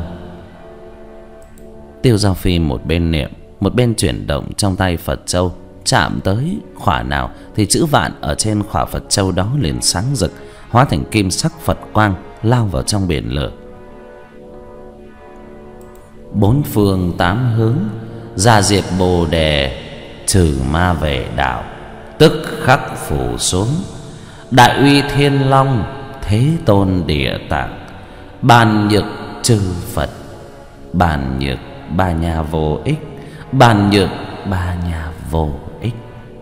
Tiêu Giao Phi một bên niệm, một bên chuyển động trong tay Phật châu. Chạm tới khỏa nào thì chữ vạn ở trên khỏa Phật châu đó liền sáng rực, hóa thành kim sắc Phật quang, lao vào trong biển lửa. Bốn phương tám hướng ra diệt bồ đề, trừ ma về đạo, tức khắc phủ xuống. Đại uy thiên long, thế tôn địa tạng, bàn nhược trừ Phật, bàn nhược ba nhà vô ích, bàn nhược ba nhà vô ích.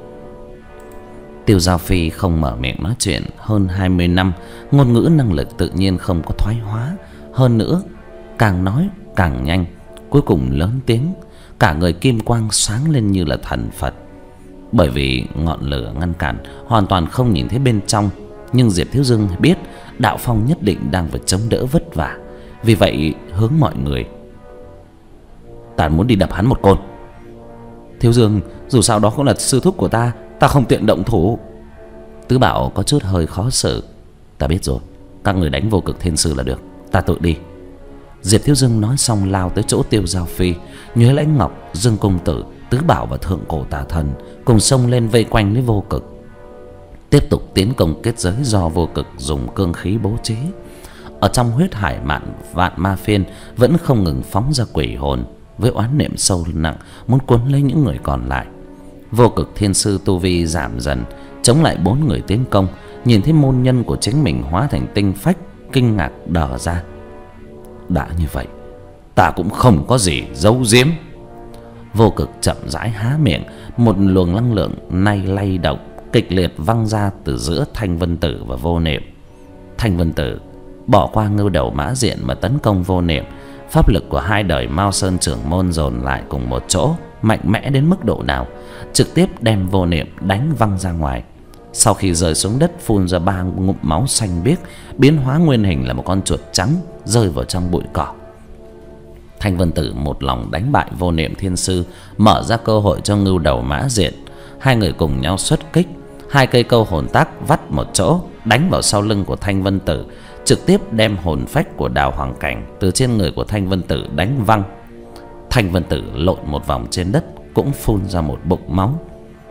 Tiêu Giao Phi không mở miệng nói chuyện hơn hai mươi năm, ngôn ngữ năng lực tự nhiên không có thoái hóa. Hơn nữa, càng nói càng nhanh, cuối cùng lớn tiếng, cả người kim quang sáng lên như là thần Phật. Bởi vì ngọn lửa ngăn cản, hoàn toàn không nhìn thấy bên trong. Nhưng Diệp Thiếu Dương biết Đạo Phong nhất định đang phải chống đỡ vất vả, vì vậy hướng mọi người: ta muốn đi đập hắn một côn. Thiếu Dương, dù sao đó cũng là sư thúc của ta, ta không tiện động thủ. Tứ Bảo có chút hơi khó xử. Ta biết rồi, các người đánh Vô Cực Thiên Sư là được, ta tự đi. Diệp Thiếu Dương nói xong lao tới chỗ Tiêu Giao Phi. Nhuế Lãnh Ngọc, Dương Công Tử, Tứ Bảo và Thượng Cổ Tà Thần cùng xông lên vây quanh lấy Vô Cực, tiếp tục tiến công kết giới do Vô Cực dùng cương khí bố trí. Ở trong huyết hải mạn vạn ma phiên vẫn không ngừng phóng ra quỷ hồn, với oán niệm sâu nặng muốn cuốn lấy những người còn lại. Vô Cực Thiên Sư tu vi giảm dần, chống lại bốn người tiến công. Nhìn thấy môn nhân của chính mình hóa thành tinh phách, kinh ngạc đờ ra. Đã như vậy, ta cũng không có gì giấu giếm. Vô Cực chậm rãi há miệng, một luồng năng lượng nay lay động kịch liệt văng ra từ giữa Thanh Vân Tử và Vô Niệm. Thanh Vân Tử bỏ qua Ngưu Đầu Mã Diện mà tấn công Vô Niệm. Pháp lực của hai đời Mao Sơn trưởng môn dồn lại cùng một chỗ, mạnh mẽ đến mức độ nào, trực tiếp đem Vô Niệm đánh văng ra ngoài. Sau khi rơi xuống đất phun ra ba ngụm máu xanh biếc, biến hóa nguyên hình là một con chuột trắng rơi vào trong bụi cỏ. Thanh Vân Tử một lòng đánh bại Vô Niệm Thiên Sư, mở ra cơ hội cho Ngưu Đầu Mã Diện. Hai người cùng nhau xuất kích, hai cây câu hồn tác vắt một chỗ, đánh vào sau lưng của Thanh Vân Tử, trực tiếp đem hồn phách của Đào Hoàng Cảnh từ trên người của Thanh Vân Tử đánh văng. Thanh Vân Tử lộn một vòng trên đất, cũng phun ra một bụng máu.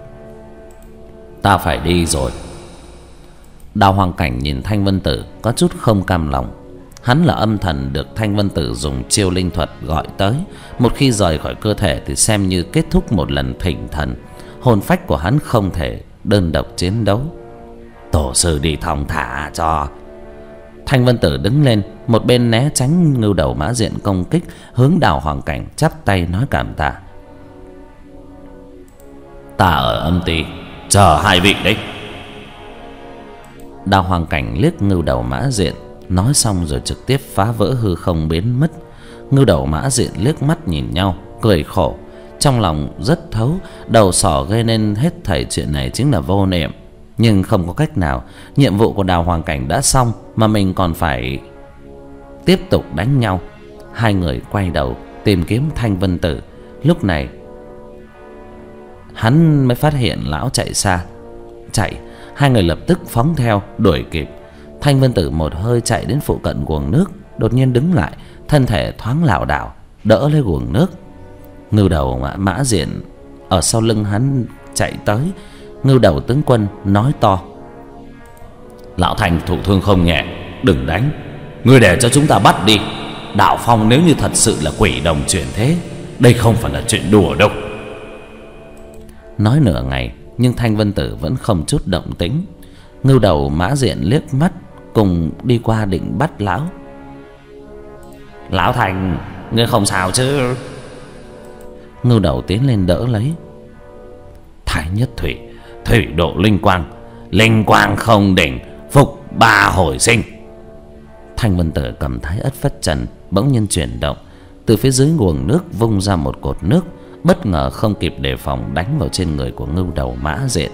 Ta phải đi rồi. Đào Hoàng Cảnh nhìn Thanh Vân Tử có chút không cam lòng. Hắn là âm thần được Thanh Vân Tử dùng chiêu linh thuật gọi tới, một khi rời khỏi cơ thể thì xem như kết thúc một lần thỉnh thần. Hồn phách của hắn không thể đơn độc chiến đấu. Tổ sư đi thong thả cho. Thanh Vân Tử đứng lên, một bên né tránh Ngưu Đầu Mã Diện công kích, hướng Đào Hoàng Cảnh chắp tay nói cảm tạ. Ta ở âm ty chờ hai vị đấy. Đào Hoàng Cảnh liếc Ngưu Đầu Mã Diện, nói xong rồi trực tiếp phá vỡ hư không biến mất. Ngưu Đầu Mã Diện liếc mắt nhìn nhau, cười khổ, trong lòng rất thấu. Đầu sỏ gây nên hết thảy chuyện này chính là Vô Niệm, nhưng không có cách nào. Nhiệm vụ của Đào Hoàng Cảnh đã xong mà mình còn phải tiếp tục đánh nhau. Hai người quay đầu tìm kiếm Thanh Vân Tử. Lúc này hắn mới phát hiện lão chạy xa. Chạy, hai người lập tức phóng theo đuổi kịp. Thanh Vân Tử một hơi chạy đến phụ cận guồng nước, đột nhiên đứng lại, thân thể thoáng lảo đảo đỡ lấy guồng nước. Ngưu Đầu Mã, Mã Diện ở sau lưng hắn chạy tới. Ngưu Đầu tướng quân nói to: Lão Thành thụ thương không nhẹ, đừng đánh. Ngươi để cho chúng ta bắt đi. Đạo Phong nếu như thật sự là quỷ đồng chuyển thế, đây không phải là chuyện đùa đâu. Nói nửa ngày nhưng Thanh Vân Tử vẫn không chút động tĩnh. Ngưu Đầu Mã Diện liếc mắt cùng đi qua định bắt lão. Lão Thành, ngươi không sao chứ? Ngưu Đầu tiến lên đỡ lấy. Thái nhất thủy, thủy độ linh quang, linh quang không đỉnh, phục ba hồi sinh. Thanh Vân Tử cầm Thái Ất Phất Trần bỗng nhiên chuyển động, từ phía dưới nguồn nước vung ra một cột nước, bất ngờ không kịp đề phòng đánh vào trên người của Ngưu Đầu Mã Diện.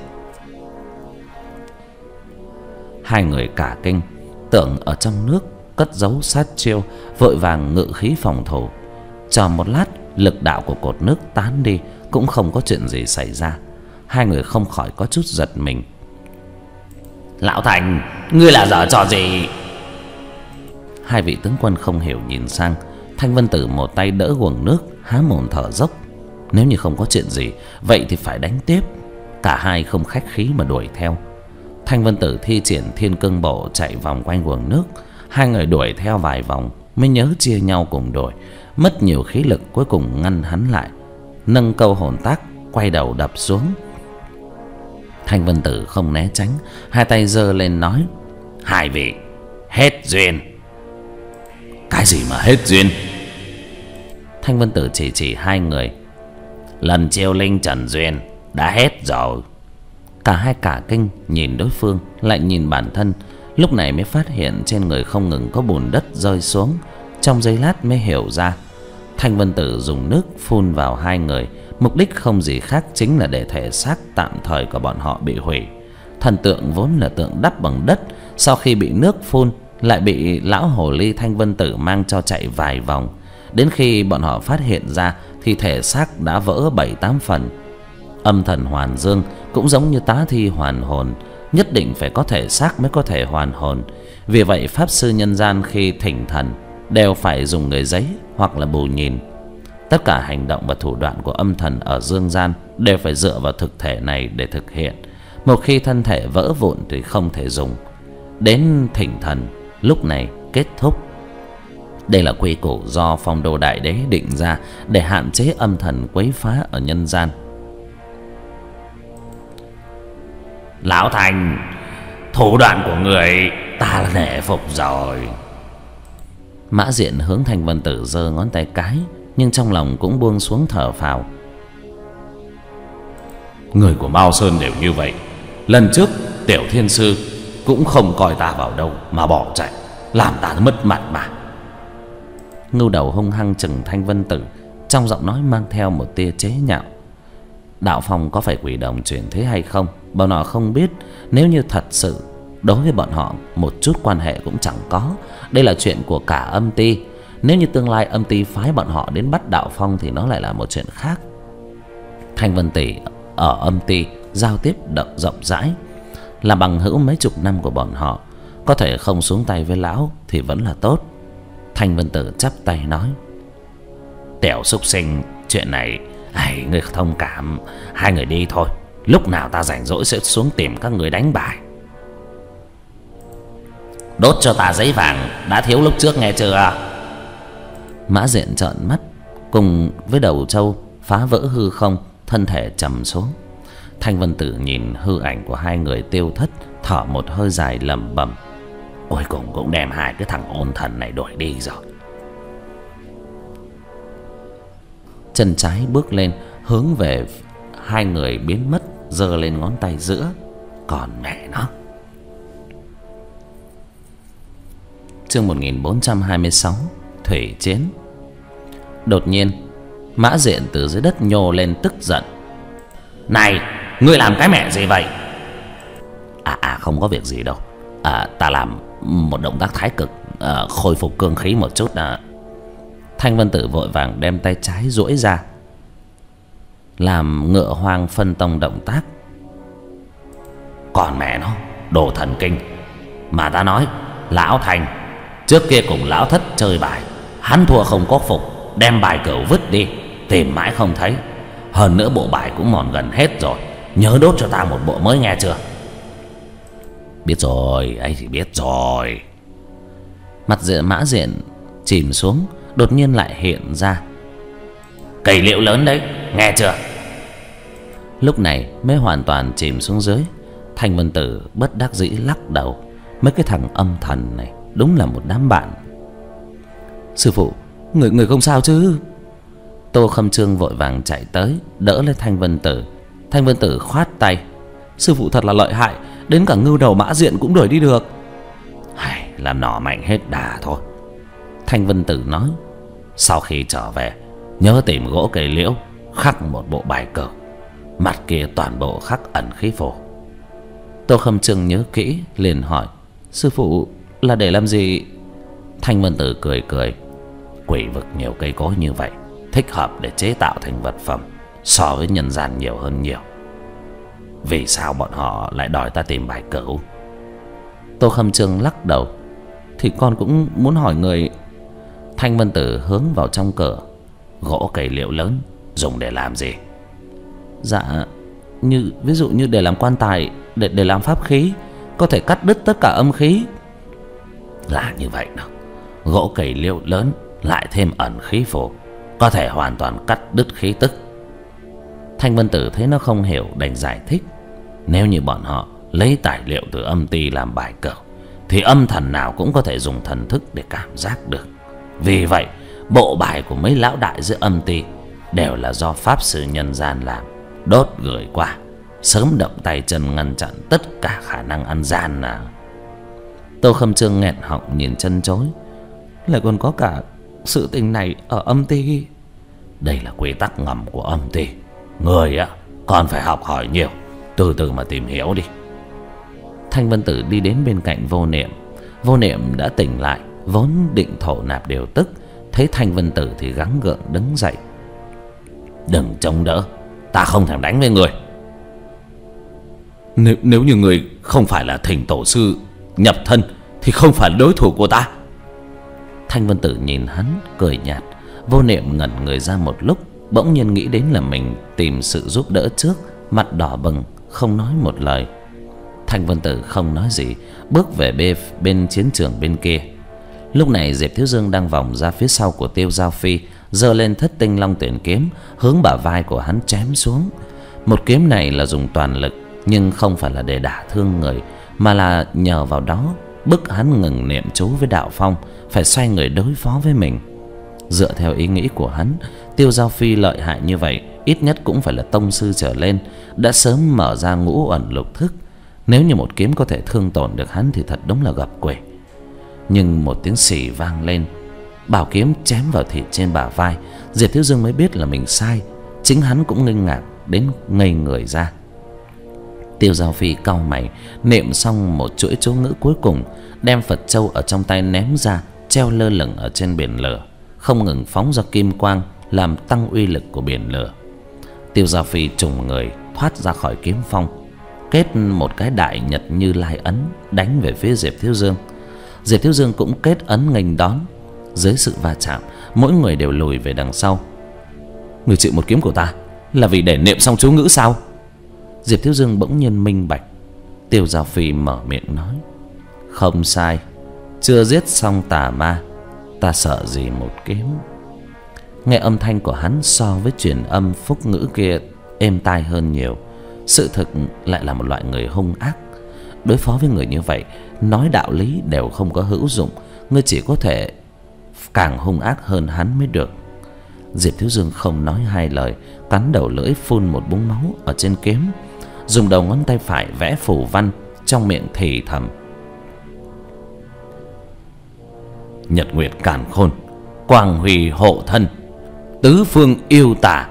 Hai người cả kinh, tưởng ở trong nước cất giấu sát chiêu, vội vàng ngự khí phòng thủ. Chờ một lát, lực đạo của cột nước tán đi, cũng không có chuyện gì xảy ra. Hai người không khỏi có chút giật mình. Lão Thành, ngươi là giở trò gì? Hai vị tướng quân không hiểu nhìn sang. Thanh Vân Tử một tay đỡ guồng nước, há mồm thở dốc. Nếu như không có chuyện gì, vậy thì phải đánh tiếp. Cả hai không khách khí mà đuổi theo. Thanh Vân Tử thi triển Thiên Cương Bộ chạy vòng quanh guồng nước. Hai người đuổi theo vài vòng mới nhớ chia nhau cùng đuổi. Mất nhiều khí lực, cuối cùng ngăn hắn lại, nâng câu hồn tác quay đầu đập xuống. Thanh Vân Tử không né tránh, hai tay giơ lên nói: Hai vị, hết duyên. Cái gì mà hết duyên? Thanh Vân Tử chỉ chỉ hai người: Lần chiêu linh trần duyên đã hết rồi. Cả hai cả kinh nhìn đối phương, lại nhìn bản thân. Lúc này mới phát hiện trên người không ngừng có bùn đất rơi xuống. Trong giây lát mới hiểu ra. Thanh Vân Tử dùng nước phun vào hai người, mục đích không gì khác chính là để thể xác tạm thời của bọn họ bị hủy. Thần tượng vốn là tượng đắp bằng đất, sau khi bị nước phun lại bị lão hồ ly Thanh Vân Tử mang cho chạy vài vòng. Đến khi bọn họ phát hiện ra thì thể xác đã vỡ bảy tám phần. Âm thần hoàn dương cũng giống như tá thi hoàn hồn, nhất định phải có thể xác mới có thể hoàn hồn. Vì vậy pháp sư nhân gian khi thỉnh thần đều phải dùng người giấy hoặc là bù nhìn. Tất cả hành động và thủ đoạn của âm thần ở dương gian đều phải dựa vào thực thể này để thực hiện. Một khi thân thể vỡ vụn thì không thể dùng. Đến thỉnh thần lúc này kết thúc. Đây là quy củ do Phong Đô Đại Đế định ra để hạn chế âm thần quấy phá ở nhân gian. Lão Thành, thủ đoạn của người ta là nể phục rồi. Mã Diện hướng Thanh Vân Tử giơ ngón tay cái, nhưng trong lòng cũng buông xuống thở phào. Người của Mao Sơn đều như vậy. Lần trước Tiểu Thiên Sư cũng không coi ta vào đâu mà bỏ chạy, làm ta mất mặt mà. Ngưu Đầu hung hăng chừng Thanh Vân Tử, trong giọng nói mang theo một tia chế nhạo. Đạo Phong có phải quỷ đồng chuyển thế hay không, bọn họ không biết. Nếu như thật sự đối với bọn họ một chút quan hệ cũng chẳng có. Đây là chuyện của cả âm ty. Nếu như tương lai âm ty phái bọn họ đến bắt Đạo Phong thì nó lại là một chuyện khác. Thanh Vân Tỷ ở âm ty giao tiếp đậm rộng rãi, là bằng hữu mấy chục năm của bọn họ. Có thể không xuống tay với lão thì vẫn là tốt. Thanh Vân Tử chắp tay nói: Tiểu súc sinh, chuyện này ai người thông cảm. Hai người đi thôi, lúc nào ta rảnh rỗi sẽ xuống tìm các người đánh bài. Đốt cho ta giấy vàng đã thiếu lúc trước nghe chưa? Mã Diện trợn mắt, cùng với đầu trâu phá vỡ hư không, thân thể trầm xuống. Thanh Vân Tử nhìn hư ảnh của hai người tiêu thất, thở một hơi dài lẩm bẩm: Cuối cùng cũng đem hai cái thằng ôn thần này đuổi đi rồi. Chân trái bước lên hướng về hai người biến mất, giơ lên ngón tay giữa. Còn mẹ nó. Chương một nghìn bốn trăm hai mươi sáu, Thủy Chiến. Đột nhiên Mã Diện từ dưới đất nhô lên tức giận: Này, ngươi làm cái mẹ gì vậy? À à không có việc gì đâu. À ta làm một động tác thái cực, à, khôi phục cương khí một chút à. Thanh Vân Tử vội vàng đem tay trái duỗi ra, làm ngựa hoang phân tông động tác. Còn mẹ nó, đồ thần kinh. Mà ta nói, lão Thành trước kia cùng lão Thất chơi bài, hắn thua không có phục, đem bài cửu vứt đi, tìm mãi không thấy. Hơn nữa bộ bài cũng mòn gần hết rồi, nhớ đốt cho ta một bộ mới nghe chưa? Biết rồi, ấy thì biết rồi. Mặt diện Mã Diện chìm xuống, đột nhiên lại hiện ra: Cây liễu lớn đấy, nghe chưa? Lúc này mới hoàn toàn chìm xuống dưới. Thanh Vân Tử bất đắc dĩ lắc đầu. Mấy cái thằng âm thần này đúng là một đám bạn. Sư phụ, người người không sao chứ? Tô Khâm Trương vội vàng chạy tới đỡ lấy Thanh Vân Tử. Thanh Vân Tử khoát tay: Sư phụ thật là lợi hại, đến cả ngưu đầu Mã Diện cũng đuổi đi được. Hay là nỏ mạnh hết đà thôi. Thanh Vân Tử nói: Sau khi trở về nhớ tìm gỗ cây liễu, khắc một bộ bài cờ, mặt kia toàn bộ khắc ẩn khí phổ. Tô Khâm Trương nhớ kỹ liền hỏi: Sư phụ là để làm gì? Thanh Vân Tử cười cười: Quỷ vực nhiều cây cối như vậy, thích hợp để chế tạo thành vật phẩm, so với nhân gian nhiều hơn nhiều. Vì sao bọn họ lại đòi ta tìm bài cửu? Tô Khâm Trương lắc đầu: Thì con cũng muốn hỏi người. Thanh Vân Tử hướng vào trong cửa: Gỗ cây liễu lớn dùng để làm gì? Dạ, như ví dụ như để làm quan tài, để để làm pháp khí, có thể cắt đứt tất cả âm khí. Là như vậy đâu. Gỗ cây liễu lớn lại thêm ẩn khí phổ, có thể hoàn toàn cắt đứt khí tức. Thanh Vân Tử thấy nó không hiểu đành giải thích: Nếu như bọn họ lấy tài liệu từ âm ty làm bài cờ, thì âm thần nào cũng có thể dùng thần thức để cảm giác được. Vì vậy bộ bài của mấy lão đại giữa âm ty đều là do pháp sư nhân gian làm, đốt gửi qua, sớm động tay chân ngăn chặn tất cả khả năng ăn gian nào. Tô Khâm Trương nghẹn họng nhìn chân chối: Lại còn có cả sự tình này ở âm ty? Đây là quy tắc ngầm của âm ty, người á còn phải học hỏi nhiều, từ từ mà tìm hiểu đi. Thanh Vân Tử đi đến bên cạnh Vô Niệm. Vô Niệm đã tỉnh lại, vốn định thổ nạp điều tức, thấy Thanh Vân Tử thì gắng gượng đứng dậy: Đừng chống đỡ, ta không thèm đánh với người. Nếu, nếu như người không phải là Thỉnh tổ sư nhập thân thì không phải đối thủ của ta. Thanh Vân Tử nhìn hắn cười nhạt. Vô Niệm ngẩn người ra một lúc, bỗng nhiên nghĩ đến là mình tìm sự giúp đỡ trước, mặt đỏ bừng không nói một lời. Thanh Vân Tử không nói gì, bước về bên, bên chiến trường bên kia. Lúc này Diệp Thiếu Dương đang vòng ra phía sau của Tiêu Giao Phi, giơ lên Thất Tinh Long Tuyển kiếm, hướng bả vai của hắn chém xuống. Một kiếm này là dùng toàn lực, nhưng không phải là để đả thương người, mà là nhờ vào đó bức hắn ngừng niệm chú với Đạo Phong, phải xoay người đối phó với mình. Dựa theo ý nghĩ của hắn, Tiêu Giao Phi lợi hại như vậy, ít nhất cũng phải là tông sư trở lên, đã sớm mở ra ngũ ẩn lục thức. Nếu như một kiếm có thể thương tổn được hắn thì thật đúng là gặp quỷ. Nhưng một tiếng xì vang lên, Bảo kiếm chém vào thịt trên bả vai, Diệp Thiếu Dương mới biết là mình sai. Chính hắn cũng ngây ngạc đến ngây người ra. Tiêu Giao Phi cau mày, niệm xong một chuỗi chú ngữ cuối cùng, đem Phật châu ở trong tay ném ra, treo lơ lửng ở trên biển lửa, không ngừng phóng ra kim quang, làm tăng uy lực của biển lửa. Tiêu Giao Phi trùng người thoát ra khỏi kiếm phong, kết một cái đại nhật Như Lai ấn đánh về phía Diệp Thiếu Dương. Diệp Thiếu Dương cũng kết ấn nghênh đón. Dưới sự va chạm, mỗi người đều lùi về đằng sau. Người chịu một kiếm của ta là vì để niệm xong chú ngữ sao? Diệp Thiếu Dương bỗng nhiên minh bạch. Tiêu Giao Phi mở miệng nói: không sai, chưa giết xong tà ma, ta sợ gì một kiếm. Nghe âm thanh của hắn so với truyền âm phúc ngữ kia êm tai hơn nhiều. Sự thực lại là một loại người hung ác. Đối phó với người như vậy, nói đạo lý đều không có hữu dụng. Ngươi chỉ có thể càng hung ác hơn hắn mới được. Diệp Thiếu Dương không nói hai lời, cắn đầu lưỡi phun một búng máu ở trên kiếm, dùng đầu ngón tay phải vẽ phù văn, trong miệng thì thầm: Nhật Nguyệt càn khôn, quang huy hộ thân, tứ phương yêu tả,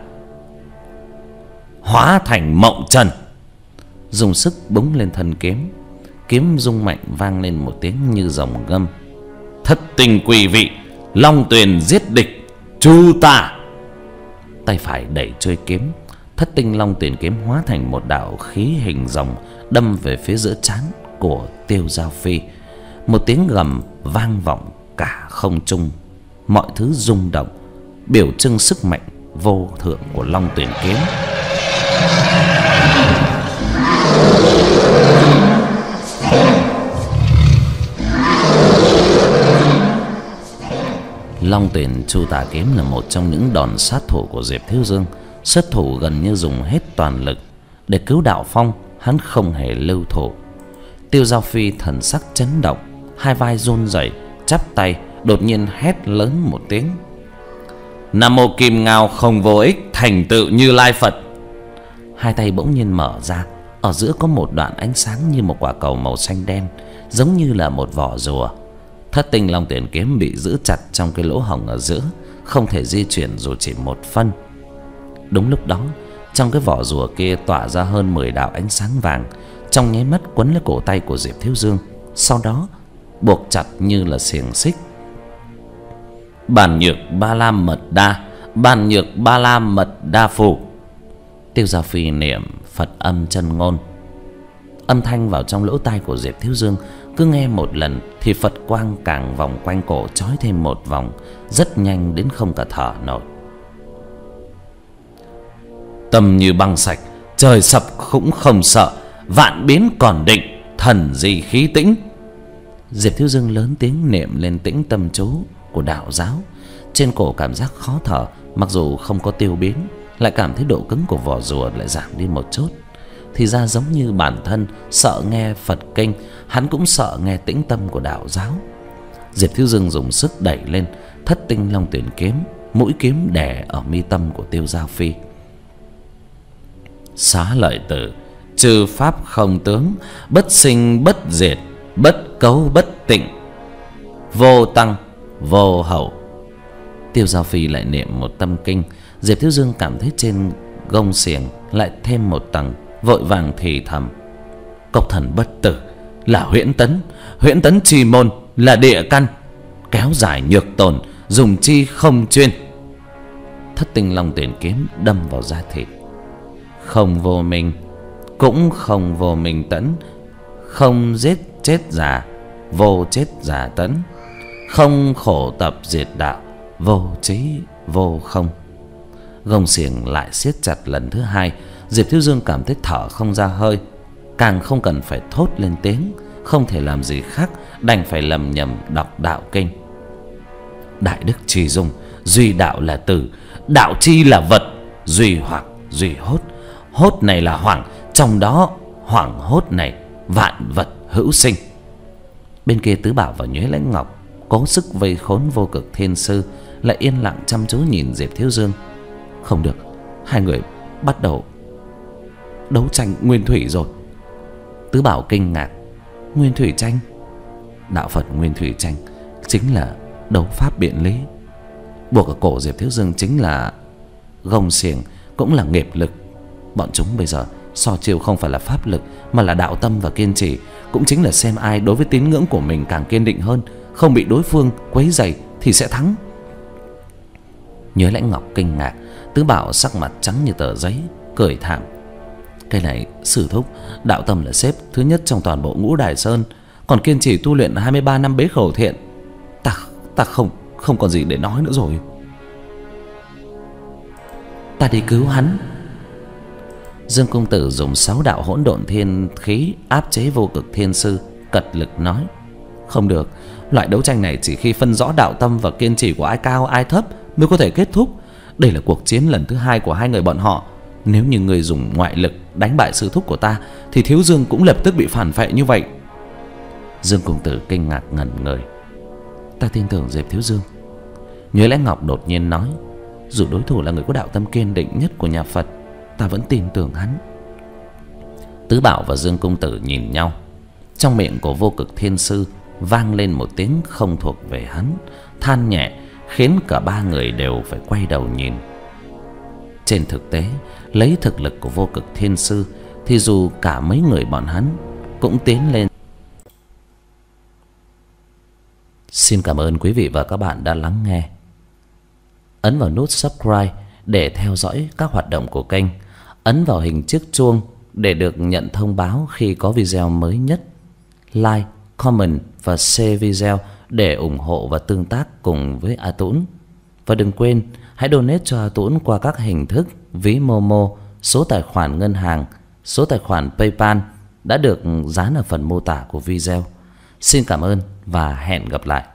hóa thành mộng trần. Dùng sức búng lên thân kiếm, kiếm rung mạnh vang lên một tiếng như rồng ngâm: thất tình quỷ vị, long tuyền giết địch, chu tả. Tay phải đẩy chuôi kiếm, thất tinh long tuyền kiếm hóa thành một đạo khí hình rồng, đâm về phía giữa trán của Tiêu Giao Phi. Một tiếng gầm vang vọng cả không trung, mọi thứ rung động, biểu trưng sức mạnh vô thượng của long tuyền kiếm. Long Tuyền Chu Tà kiếm là một trong những đòn sát thủ của Diệp Thiếu Dương. Xuất thủ gần như dùng hết toàn lực. Để cứu Đạo Phong, hắn không hề lưu thủ. Tiêu Giao Phi thần sắc chấn động, hai vai run rẩy, chắp tay, đột nhiên hét lớn một tiếng: Nam mô Kim Ngao không vô ích, thành tựu Như Lai Phật. Hai tay bỗng nhiên mở ra, ở giữa có một đoạn ánh sáng như một quả cầu màu xanh đen, giống như là một vỏ rùa. Thất tinh long tuyển kiếm bị giữ chặt trong cái lỗ hổng ở giữa, không thể di chuyển dù chỉ một phân. Đúng lúc đó, trong cái vỏ rùa kia tỏa ra hơn mười đạo ánh sáng vàng, trong nháy mắt quấn lấy cổ tay của Diệp Thiếu Dương, sau đó buộc chặt như là xiềng xích. Bản nhược ba la mật đa, bản nhược ba la mật đa phù. Tiêu Giao Phi niệm Phật âm chân ngôn, âm thanh vào trong lỗ tai của Diệp Thiếu Dương. Cứ nghe một lần thì Phật quang càng vòng quanh cổ trói thêm một vòng, rất nhanh đến không cả thở nổi. Tâm như băng sạch, trời sập cũng không sợ, vạn biến còn định, thần gì khí tĩnh. Diệp Thiếu Dương lớn tiếng niệm lên tĩnh tâm chú của đạo giáo. Trên cổ cảm giác khó thở, mặc dù không có tiêu biến, lại cảm thấy độ cứng của vỏ rùa lại giảm đi một chút. Thì ra giống như bản thân sợ nghe Phật kinh, hắn cũng sợ nghe tĩnh tâm của đạo giáo. Diệp Thiếu Dương dùng sức đẩy lên thất tinh long tuyển kiếm, mũi kiếm đè ở mi tâm của Tiêu Giao Phi. Xá lợi tử, trừ pháp không tướng, bất sinh bất diệt, bất cấu bất tịnh, vô tăng vô hậu. Tiêu Giao Phi lại niệm một tâm kinh. Diệp Thiếu Dương cảm thấy trên gông xiềng lại thêm một tầng, vội vàng thì thầm: Cốc thần bất tử là huyễn tấn, huyễn tấn chi môn là địa căn, kéo dài nhược tồn, dùng chi không chuyên. Thất tinh long tuyển kiếm đâm vào da thịt. Không vô minh, cũng không vô minh tấn, không giết chết già, vô chết già tấn, không khổ tập diệt đạo, vô trí vô không. Gông xiềng lại siết chặt lần thứ hai. Diệp Thiếu Dương cảm thấy thở không ra hơi, càng không cần phải thốt lên tiếng, không thể làm gì khác, đành phải lầm nhầm đọc đạo kinh. Đại đức chi dung, duy đạo là tử, đạo chi là vật, duy hoặc duy hốt, hốt này là hoảng, trong đó hoảng hốt này vạn vật hữu sinh. Bên kia Tứ Bảo và Nhuế Lãnh Ngọc cố sức vây khốn Vô Cực Thiên Sư lại yên lặng chăm chú nhìn Diệp Thiếu Dương. Không được, hai người bắt đầu đấu tranh nguyên thủy rồi. Tứ Bảo kinh ngạc: Nguyên thủy tranh? Đạo Phật nguyên thủy tranh chính là đấu pháp biện lý. Buộc ở cổ Diệp Thiếu Dương chính là gông xiềng, cũng là nghiệp lực. Bọn chúng bây giờ so chiêu không phải là pháp lực mà là đạo tâm và kiên trì, cũng chính là xem ai đối với tín ngưỡng của mình càng kiên định hơn, không bị đối phương quấy rầy thì sẽ thắng. Nhớ Lãnh Ngọc kinh ngạc, Tứ Bảo sắc mặt trắng như tờ giấy, cười thảm. Cái này sư thúc, đạo tâm là xếp thứ nhất trong toàn bộ Ngũ Đài Sơn, còn kiên trì tu luyện hai mươi ba năm bế khẩu thiện. Ta ta không không còn gì để nói nữa rồi. Ta đi cứu hắn. Dương công tử dùng sáu đạo hỗn độn thiên khí áp chế Vô Cực Thiên Sư, cật lực nói: không được, loại đấu tranh này chỉ khi phân rõ đạo tâm và kiên trì của ai cao ai thấp mới có thể kết thúc. Đây là cuộc chiến lần thứ hai của hai người bọn họ. Nếu như người dùng ngoại lực đánh bại sư thúc của ta thì Thiếu Dương cũng lập tức bị phản phệ như vậy. Dương công tử kinh ngạc ngẩn người. Ta tin tưởng Diệp Thiếu Dương. Nhuế Lãnh Ngọc đột nhiên nói: dù đối thủ là người có đạo tâm kiên định nhất của nhà Phật, ta vẫn tin tưởng hắn. Tứ Bảo và Dương công tử nhìn nhau. Trong miệng của Vô Cực Thiên Sư vang lên một tiếng không thuộc về hắn, than nhẹ, khiến cả ba người đều phải quay đầu nhìn. Trên thực tế, lấy thực lực của Vô Cực Thiên Sư thì dù cả mấy người bọn hắn cũng tiến lên. Xin cảm ơn quý vị và các bạn đã lắng nghe. Ấn vào nút subscribe để theo dõi các hoạt động của kênh. Ấn vào hình chiếc chuông để được nhận thông báo khi có video mới nhất. Like, comment và share video để ủng hộ và tương tác cùng với A Tũng. Và đừng quên hãy donate cho A Tũng qua các hình thức ví Momo, số tài khoản ngân hàng, số tài khoản PayPal đã được dán ở phần mô tả của video. Xin cảm ơn và hẹn gặp lại.